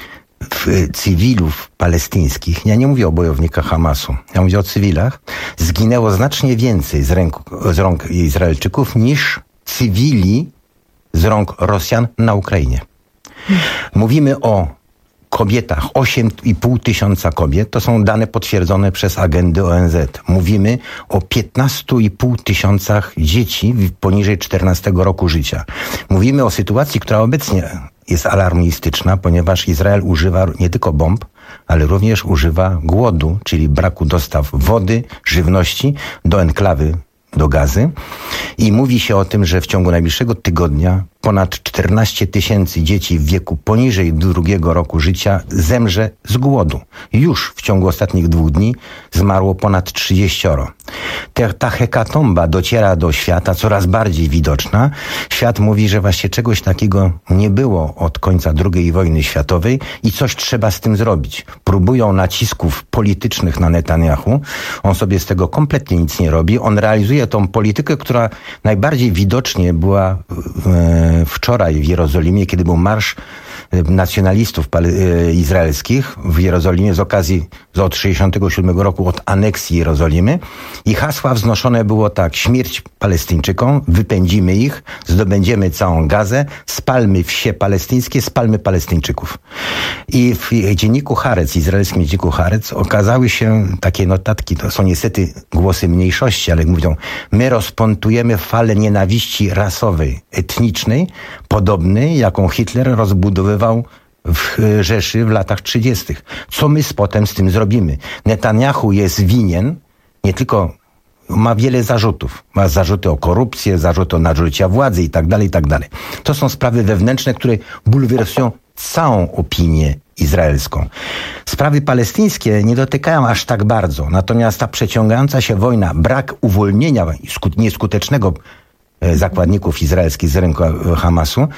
w cywilów palestyńskich, ja nie mówię o bojownikach Hamasu, ja mówię o cywilach, zginęło znacznie więcej z, ręku, z rąk Izraelczyków niż cywili z rąk Rosjan na Ukrainie. Mówimy o kobietach, osiem i pół tysiąca kobiet, to są dane potwierdzone przez agendy O N Z. Mówimy o piętnaście i pół tysiącach dzieci poniżej czternastego roku życia. Mówimy o sytuacji, która obecnie jest alarmistyczna, ponieważ Izrael używa nie tylko bomb, ale również używa głodu, czyli braku dostaw wody, żywności do enklawy, do Gazy. I mówi się o tym, że w ciągu najbliższego tygodnia ponad czternaście tysięcy dzieci w wieku poniżej drugiego roku życia zemrze z głodu. Już w ciągu ostatnich dwóch dni zmarło ponad trzydziestoro. Ta, ta hekatomba dociera do świata, coraz bardziej widoczna. Świat mówi, że właśnie czegoś takiego nie było od końca drugiej wojny światowej i coś trzeba z tym zrobić. Próbują nacisków politycznych na Netanyahu. On sobie z tego kompletnie nic nie robi. On realizuje tą politykę, która najbardziej widocznie była e, wczoraj w Jerozolimie, kiedy był marsz nacjonalistów izraelskich w Jerozolimie z okazji od sześćdziesiątego siódmego roku od aneksji Jerozolimy i hasła wznoszone było tak: śmierć Palestyńczykom, wypędzimy ich, zdobędziemy całą Gazę, spalmy wsie palestyńskie, spalmy Palestyńczyków. I w dzienniku Haaretz, izraelskim dzienniku Haaretz okazały się takie notatki, to są niestety głosy mniejszości, ale mówią: my rozpątujemy falę nienawiści rasowej, etnicznej, podobnej, jaką Hitler rozbudowywał w Rzeszy w latach trzydziestych. Co my potem z tym zrobimy? Netanyahu jest winien, nie tylko ma wiele zarzutów. Ma zarzuty o korupcję, zarzuty o nadużycia władzy i tak dalej, i tak dalej. To są sprawy wewnętrzne, które bulwersują całą opinię izraelską. Sprawy palestyńskie nie dotykają aż tak bardzo. Natomiast ta przeciągająca się wojna, brak uwolnienia nieskutecznego zakładników izraelskich z ręku Hamasu,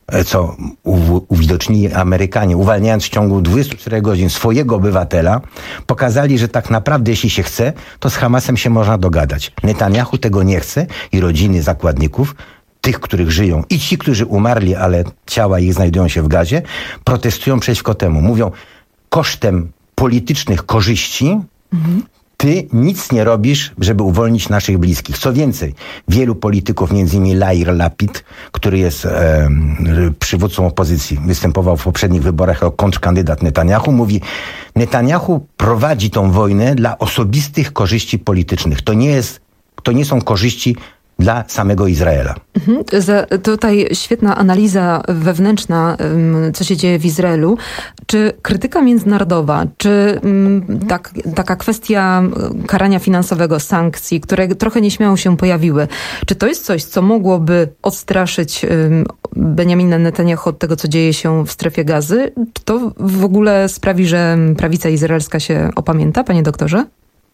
co uwidocznili Amerykanie, uwalniając w ciągu dwudziestu czterech godzin swojego obywatela, pokazali, że tak naprawdę jeśli się chce, to z Hamasem się można dogadać. Netanyahu tego nie chce i rodziny zakładników, tych, których żyją, i ci, którzy umarli, ale ciała ich znajdują się w Gazie, protestują przeciwko temu. Mówią: kosztem politycznych korzyści mhm. ty nic nie robisz, żeby uwolnić naszych bliskich. Co więcej, wielu polityków, między innymi Yair Lapid, który jest e, przywódcą opozycji, występował w poprzednich wyborach jako kontrkandydat Netanyahu, mówi: Netanyahu prowadzi tą wojnę dla osobistych korzyści politycznych. To nie jest, to nie są korzyści dla samego Izraela. Mhm. Za, tutaj świetna analiza wewnętrzna, co się dzieje w Izraelu. Czy krytyka międzynarodowa, czy tak, taka kwestia karania finansowego, sankcji, które trochę nieśmiało się pojawiły, czy to jest coś, co mogłoby odstraszyć Benjamina Netanyahu od tego, co dzieje się w strefie Gazy? Czy to w ogóle sprawi, że prawica izraelska się opamięta, panie doktorze?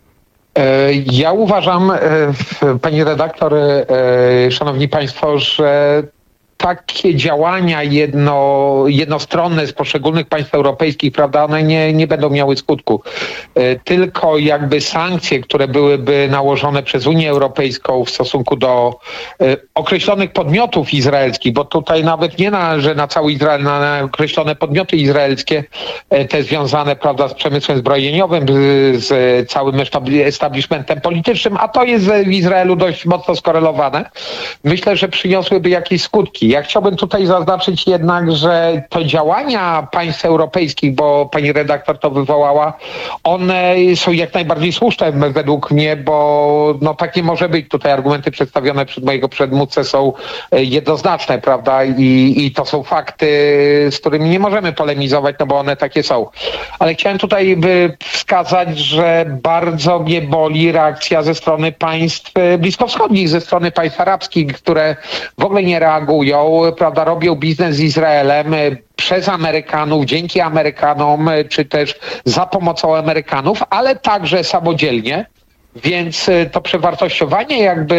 Ja uważam, pani redaktor, szanowni państwo, że takie działania jedno, jednostronne z poszczególnych państw europejskich, prawda, one nie, nie będą miały skutku. Tylko jakby sankcje, które byłyby nałożone przez Unię Europejską w stosunku do określonych podmiotów izraelskich, bo tutaj nawet nie na, że na cały Izrael, na, na określone podmioty izraelskie, te związane, prawda, z przemysłem zbrojeniowym, z, z całym establishmentem politycznym, a to jest w Izraelu dość mocno skorelowane. Myślę, że przyniosłyby jakieś skutki. Ja chciałbym tutaj zaznaczyć jednak, że to działania państw europejskich, bo pani redaktor to wywołała, one są jak najbardziej słuszne według mnie, bo no tak nie może być. Tutaj argumenty przedstawione przez mojego przedmówcę są jednoznaczne, prawda? I, i to są fakty, z którymi nie możemy polemizować, no bo one takie są. Ale chciałem tutaj wskazać, że bardzo mnie boli reakcja ze strony państw bliskowschodnich, ze strony państw arabskich, które w ogóle nie reagują, prawda, robią biznes z Izraelem przez Amerykanów, dzięki Amerykanom, czy też za pomocą Amerykanów, ale także samodzielnie. Więc to przewartościowanie jakby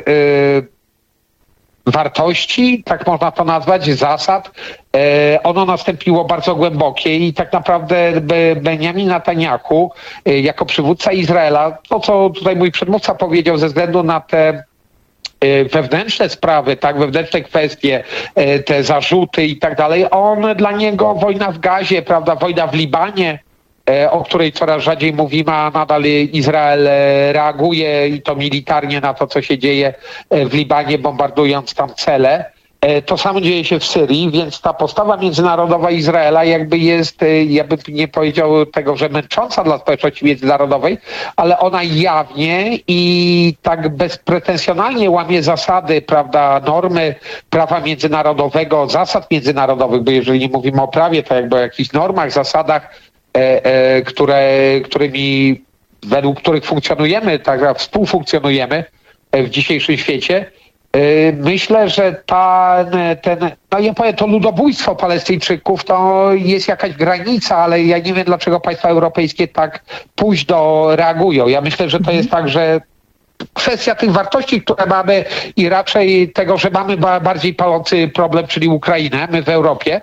yy, wartości, tak można to nazwać, zasad, yy, ono nastąpiło bardzo głębokie i tak naprawdę Benjamin Netanyahu yy, jako przywódca Izraela, to co tutaj mój przedmówca powiedział, ze względu na te wewnętrzne sprawy, tak, wewnętrzne kwestie, te zarzuty i tak dalej, on dla niego wojna w Gazie, prawda, wojna w Libanie, o której coraz rzadziej mówimy, a nadal Izrael reaguje i to militarnie na to, co się dzieje w Libanie, bombardując tam cele. To samo dzieje się w Syrii, więc ta postawa międzynarodowa Izraela jakby jest, ja bym nie powiedział tego, że męcząca dla społeczności międzynarodowej, ale ona jawnie i tak bezpretensjonalnie łamie zasady, prawda, normy prawa międzynarodowego, zasad międzynarodowych, bo jeżeli nie mówimy o prawie, to jakby o jakichś normach, zasadach, e, e, które, którymi, według których funkcjonujemy, tak, współfunkcjonujemy w dzisiejszym świecie. Myślę, że ta, ten, no ja powiem, to ludobójstwo Palestyńczyków to jest jakaś granica, ale ja nie wiem, dlaczego państwa europejskie tak późno reagują. Ja myślę, że to jest tak, że kwestia tych wartości, które mamy i raczej tego, że mamy bardziej palący problem, czyli Ukrainę, my w Europie,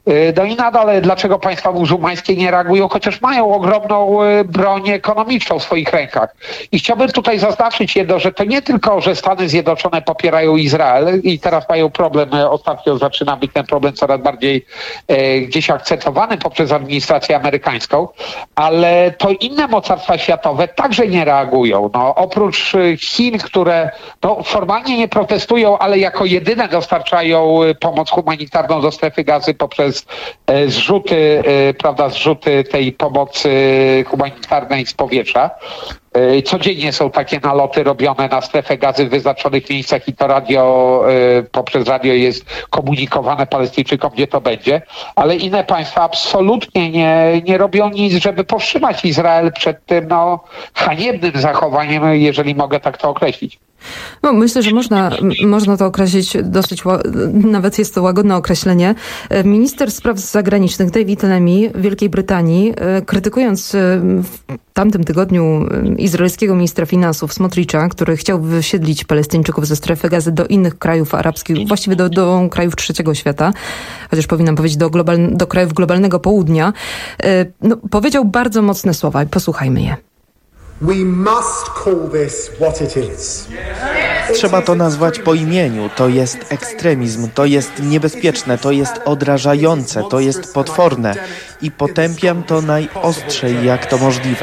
No i nadal dlaczego państwa muzułmańskie nie reagują, chociaż mają ogromną broń ekonomiczną w swoich rękach. I chciałbym tutaj zaznaczyć jedno, że to nie tylko, że Stany Zjednoczone popierają Izrael i teraz mają problem, ostatnio zaczyna być ten problem coraz bardziej e, gdzieś akcentowany poprzez administrację amerykańską, ale to inne mocarstwa światowe także nie reagują. No, oprócz Chin, które no, formalnie nie protestują, ale jako jedyne dostarczają pomoc humanitarną do strefy Gazy poprzez e, zrzuty, e, prawda, zrzuty tej pomocy humanitarnej z powietrza. E, codziennie są takie naloty robione na strefę Gazy w wyznaczonych miejscach i to radio, e, poprzez radio jest komunikowane Palestyńczykom, gdzie to będzie, ale inne państwa absolutnie nie, nie robią nic, żeby powstrzymać Izrael przed tym no, haniebnym zachowaniem, jeżeli mogę tak to określić. No, myślę, że można, można to określić dosyć, nawet jest to łagodne określenie. Minister spraw zagranicznych David Lammy Wielkiej Brytanii, krytykując w tamtym tygodniu izraelskiego ministra finansów Smotricza, który chciał wysiedlić Palestyńczyków ze strefy Gazy do innych krajów arabskich, właściwie do, do krajów trzeciego świata, chociaż powinnam powiedzieć do, global, do krajów globalnego południa, no, powiedział bardzo mocne słowa. Posłuchajmy je. We must call this what it is. Trzeba to nazwać po imieniu. To jest ekstremizm, to jest niebezpieczne, to jest odrażające, to jest potworne i potępiam to najostrzej, jak to możliwe.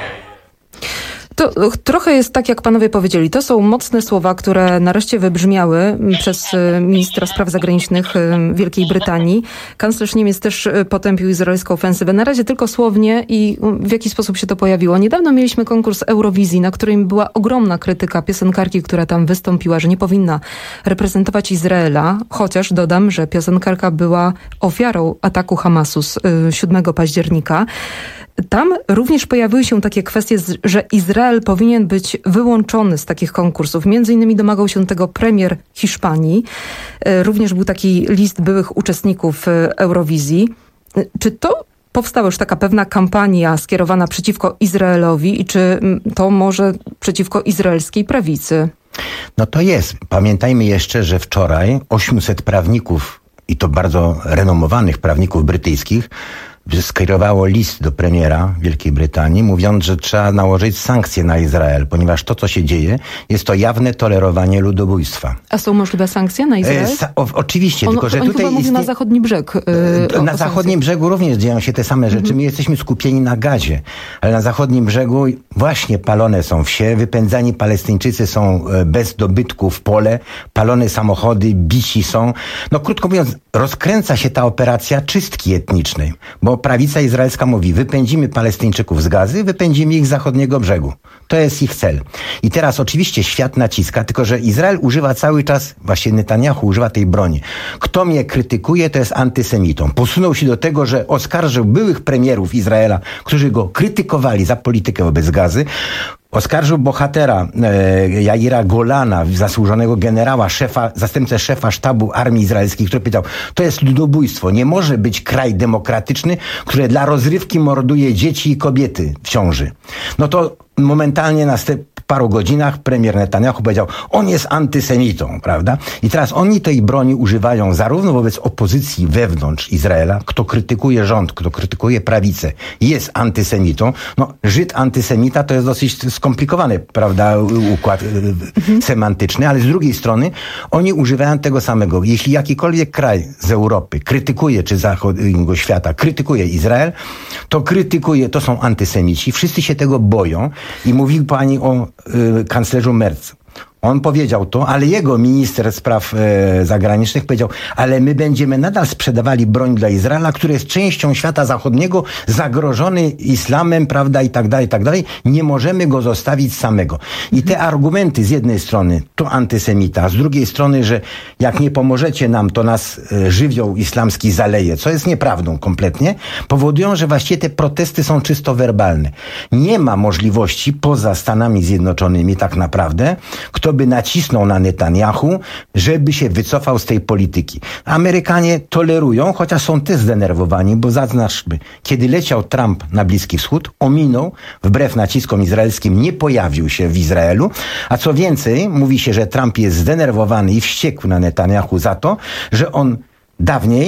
To trochę jest tak, jak panowie powiedzieli. To są mocne słowa, które nareszcie wybrzmiały przez ministra spraw zagranicznych Wielkiej Brytanii. Kanclerz Niemiec też potępił izraelską ofensywę. Na razie tylko słownie i w jaki sposób się to pojawiło. Niedawno mieliśmy konkurs Eurowizji, na którym była ogromna krytyka piosenkarki, która tam wystąpiła, że nie powinna reprezentować Izraela. Chociaż dodam, że piosenkarka była ofiarą ataku Hamasu z siódmego października. Tam również pojawiły się takie kwestie, że Izrael powinien być wyłączony z takich konkursów. Między innymi domagał się tego premier Hiszpanii. Również był taki list byłych uczestników Eurowizji. Czy to powstała już taka pewna kampania skierowana przeciwko Izraelowi i czy to może przeciwko izraelskiej prawicy? No to jest. Pamiętajmy jeszcze, że wczoraj osiemset prawników, i to bardzo renomowanych prawników brytyjskich, skierowało list do premiera Wielkiej Brytanii, mówiąc, że trzeba nałożyć sankcje na Izrael, ponieważ to, co się dzieje, jest to jawne tolerowanie ludobójstwa. A są możliwe sankcje na Izrael? E, sa- o, oczywiście, on, tylko że on tutaj... chyba mówi istnie... na zachodni brzeg. Yy, na zachodnim brzegu również dzieją się te same rzeczy. Mhm. My jesteśmy skupieni na Gazie, ale na zachodnim brzegu właśnie palone są wsie, wypędzani Palestyńczycy są bez dobytku w pole, palone samochody, bici są. No krótko mówiąc, rozkręca się ta operacja czystki etnicznej, bo prawica izraelska mówi, wypędzimy Palestyńczyków z Gazy, wypędzimy ich z zachodniego brzegu. To jest ich cel. I teraz oczywiście świat naciska, tylko że Izrael używa cały czas, właśnie Netanyahu używa tej broni. Kto mnie krytykuje, to jest antysemitą. Posunął się do tego, że oskarżył byłych premierów Izraela, którzy go krytykowali za politykę wobec Gazy. Oskarżył bohatera e, Jaira Golana, zasłużonego generała, szefa, zastępcę szefa sztabu armii izraelskiej, który powiedział, to jest ludobójstwo. Nie może być kraj demokratyczny, który dla rozrywki morduje dzieci i kobiety w ciąży. No to momentalnie na te paru godzinach premier Netanyahu powiedział, on jest antysemitą, prawda? I teraz oni tej broni używają zarówno wobec opozycji wewnątrz Izraela, kto krytykuje rząd, kto krytykuje prawicę, jest antysemitą. No, Żyd antysemita to jest dosyć skomplikowany, prawda, układ mhm. semantyczny, ale z drugiej strony oni używają tego samego. Jeśli jakikolwiek kraj z Europy krytykuje, czy zachodniego świata krytykuje Izrael, to krytykuje, to są antysemici. Wszyscy się tego boją i mówi pani o y, kanclerzu Merz. On powiedział to, ale jego minister spraw e, zagranicznych powiedział, ale my będziemy nadal sprzedawali broń dla Izraela, który jest częścią świata zachodniego, zagrożony islamem, prawda, i tak dalej, i tak dalej. Nie możemy go zostawić samego. I te argumenty z jednej strony, to antysemita, a z drugiej strony, że jak nie pomożecie nam, to nas e, żywioł islamski zaleje, co jest nieprawdą kompletnie, powodują, że właściwie te protesty są czysto werbalne. Nie ma możliwości poza Stanami Zjednoczonymi tak naprawdę, kto by nacisnął na Netanyahu, żeby się wycofał z tej polityki. Amerykanie tolerują, chociaż są też zdenerwowani, bo zaznaczmy, kiedy leciał Trump na Bliski Wschód, ominął, wbrew naciskom izraelskim, nie pojawił się w Izraelu, a co więcej, mówi się, że Trump jest zdenerwowany i wściekł na Netanyahu za to, że on dawniej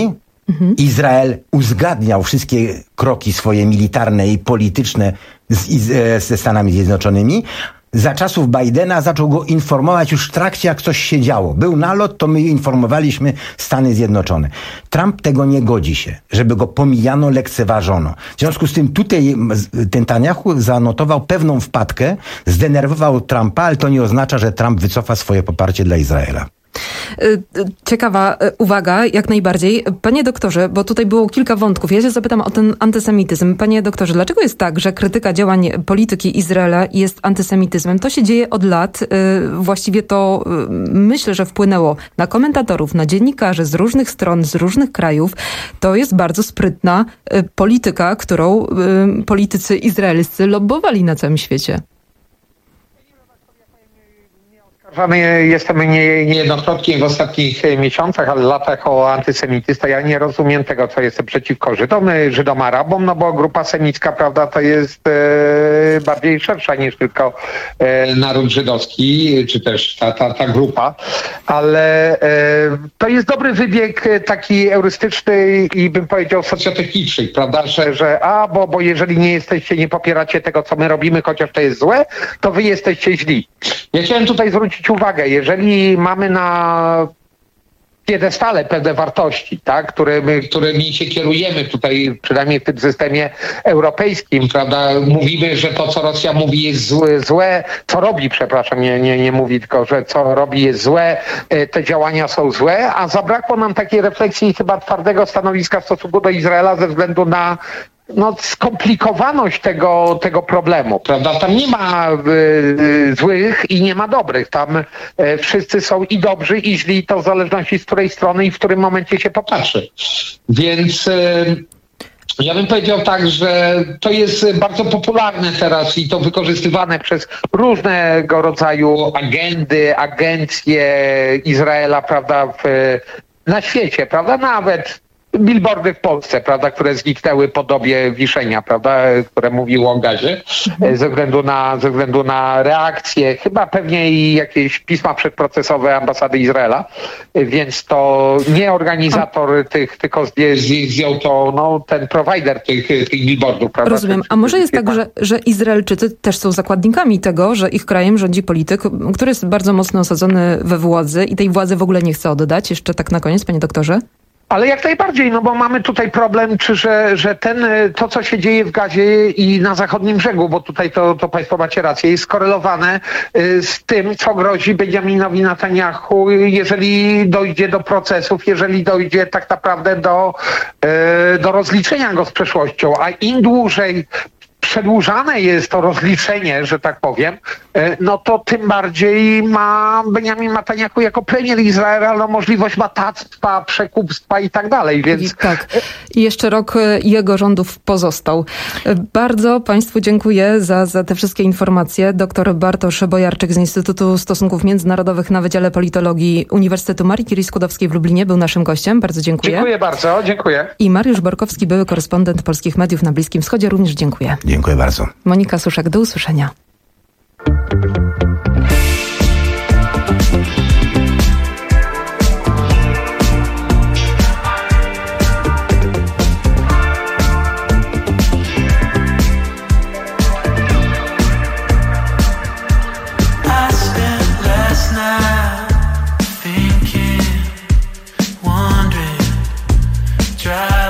Mhm. Izrael uzgadniał wszystkie kroki swoje militarne i polityczne z, z, ze Stanami Zjednoczonymi. Za czasów Bidena zaczął go informować już w trakcie, jak coś się działo. Był nalot, to my informowaliśmy Stany Zjednoczone. Trump tego nie godzi się, żeby go pomijano, lekceważono. W związku z tym tutaj Netanyahu zanotował pewną wpadkę, zdenerwował Trumpa, ale to nie oznacza, że Trump wycofa swoje poparcie dla Izraela. Ciekawa uwaga, jak najbardziej. Panie doktorze, bo tutaj było kilka wątków. Ja się zapytam o ten antysemityzm. Panie doktorze, dlaczego jest tak, że krytyka działań polityki Izraela jest antysemityzmem? To się dzieje od lat. Właściwie to myślę, że wpłynęło na komentatorów, na dziennikarzy z różnych stron, z różnych krajów. To jest bardzo sprytna polityka, którą politycy izraelscy lobbowali na całym świecie. Jestem nie, niejednokrotnie w ostatnich miesiącach, ale latach o antysemityzm. Ja nie rozumiem tego, co jest przeciwko Żydom, Żydom Arabom, no bo grupa semicka, prawda, to jest e, bardziej szersza niż tylko e, naród żydowski, czy też ta, ta, ta grupa, ale e, to jest dobry wybieg taki eurystyczny i bym powiedział socjotechniczny, prawda, że, że a, bo, bo jeżeli nie jesteście, nie popieracie tego, co my robimy, chociaż to jest złe, to wy jesteście źli. Ja chciałem tutaj zwrócić uwagę, jeżeli mamy na piedestale pewne wartości, tak, którymi, którymi się kierujemy tutaj, przynajmniej w tym systemie europejskim, prawda, mówimy, że to, co Rosja mówi, jest złe, złe co robi, przepraszam, nie, nie, nie mówi, tylko, że co robi jest złe, te działania są złe, a zabrakło nam takiej refleksji chyba twardego stanowiska w stosunku do Izraela ze względu na no, skomplikowaność tego, tego problemu, prawda? Tam nie ma y, złych i nie ma dobrych. Tam y, wszyscy są i dobrzy, i źli, to w zależności z której strony i w którym momencie się popatrzy. Więc y, ja bym powiedział tak, że to jest bardzo popularne teraz i to wykorzystywane przez różnego rodzaju agendy, agencje Izraela, prawda, w, na świecie, prawda? Nawet billboardy w Polsce, prawda, które zniknęły po dobie wiszenia, prawda, które mówiło o gazie, mhm. ze względu na, ze względu na reakcję, chyba pewnie i jakieś pisma przedprocesowe ambasady Izraela, więc to nie organizator A... tych, tylko zdjął to no, ten prowajder tych, tych billboardów, prawda. Rozumiem. A może jest tak, że, że Izraelczycy też są zakładnikami tego, że ich krajem rządzi polityk, który jest bardzo mocno osadzony we władzy i tej władzy w ogóle nie chce oddać? Jeszcze tak na koniec, panie doktorze. Ale jak najbardziej, no bo mamy tutaj problem, czy że, że ten, to co się dzieje w Gazie i na zachodnim brzegu, bo tutaj to, to państwo macie rację, jest skorelowane z tym, co grozi Benjaminowi Netanyahu, jeżeli dojdzie do procesów, jeżeli dojdzie tak naprawdę do, do rozliczenia go z przeszłością, a im dłużej przedłużane jest to rozliczenie, że tak powiem, no to tym bardziej ma Benjamin Netanyahu jako premier Izraela no możliwość matactwa, przekupstwa i tak dalej, więc... I tak. I jeszcze rok jego rządów pozostał. Bardzo państwu dziękuję za, za te wszystkie informacje. Doktor Bartosz Bojarczyk z Instytutu Stosunków Międzynarodowych na Wydziale Politologii Uniwersytetu Marii Curie-Skłodowskiej w Lublinie był naszym gościem. Bardzo dziękuję. Dziękuję bardzo, dziękuję. I Mariusz Borkowski, były korespondent polskich mediów na Bliskim Wschodzie, również dziękuję. Dziękuję bardzo. Monika Suszek, do usłyszenia.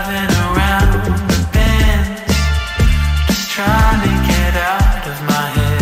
Trying to get out of my head.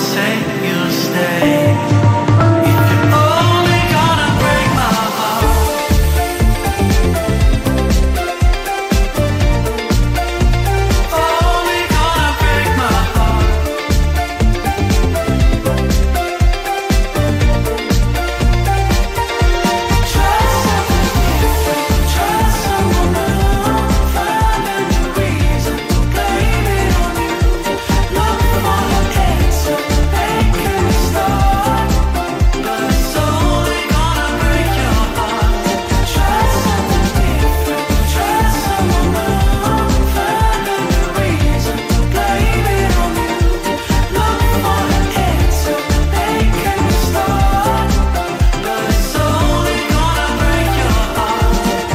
say you'll stay. If you're only gonna break my heart. Only gonna break my heart. Try something different, try someone new. Find a new reason to blame it on you. Look for an answer to make you start, but it's only gonna break your heart. Try something different, try someone new. Find a new reason to blame it on you. Look for an answer to make you start, but it's only gonna break your heart.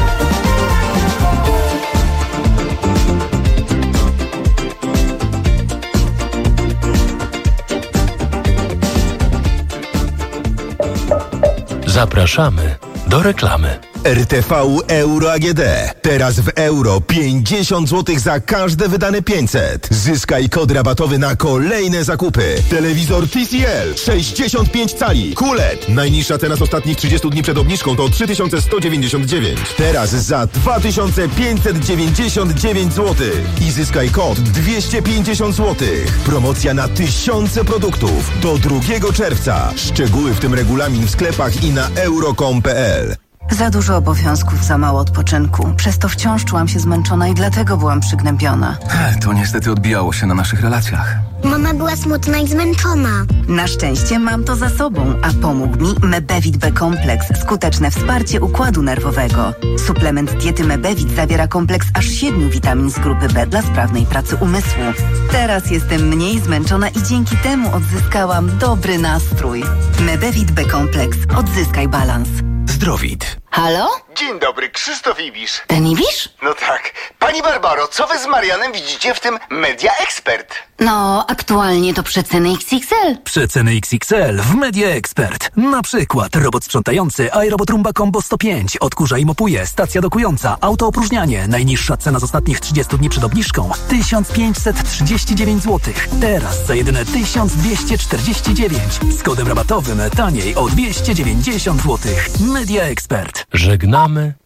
Zapraszamy do reklamy. R T V Euro A G D. Teraz w euro pięćdziesiąt złotych za każde wydane pięćset. Zyskaj kod rabatowy na kolejne zakupy. Telewizor T C L sześćdziesiąt pięć cali. Q L E D. Najniższa cena z ostatnich trzydziestu dni przed obniżką to trzy tysiące sto dziewięćdziesiąt dziewięć. Teraz za dwa tysiące pięćset dziewięćdziesiąt dziewięć złotych. I zyskaj kod dwieście pięćdziesiąt złotych. Promocja na tysiące produktów. Do drugiego czerwca. Szczegóły, w tym regulamin w sklepach i na euro kropka com kropka p l. Za dużo obowiązków, za mało odpoczynku. Przez to wciąż czułam się zmęczona i dlatego byłam przygnębiona. To niestety odbijało się na naszych relacjach. Mama była smutna i zmęczona. Na szczęście mam to za sobą, a pomógł mi Mebevit B Kompleks. Skuteczne wsparcie układu nerwowego. Suplement diety Mebevit zawiera kompleks aż siedmiu witamin z grupy B dla sprawnej pracy umysłu. Teraz jestem mniej zmęczona i dzięki temu odzyskałam dobry nastrój. Mebevit B Kompleks. Odzyskaj balans. Zdrowit. Halo? Dzień dobry, Krzysztof Ibisz. Ten Ibisz? No tak. Pani Barbaro, co wy z Marianem widzicie w tym Media Expert? No, aktualnie to przeceny X X L. Przeceny X X L w Media Expert. Na przykład robot sprzątający iRobot Roomba Combo sto pięć. Odkurza i mopuje, stacja dokująca, autoopróżnianie. Najniższa cena z ostatnich trzydziestu dni przed obniżką tysiąc pięćset trzydzieści dziewięć złotych. Teraz za jedyne tysiąc dwieście czterdzieści dziewięć. Z kodem rabatowym taniej o dwieście dziewięćdziesiąt złotych. Media Expert. Żegnamy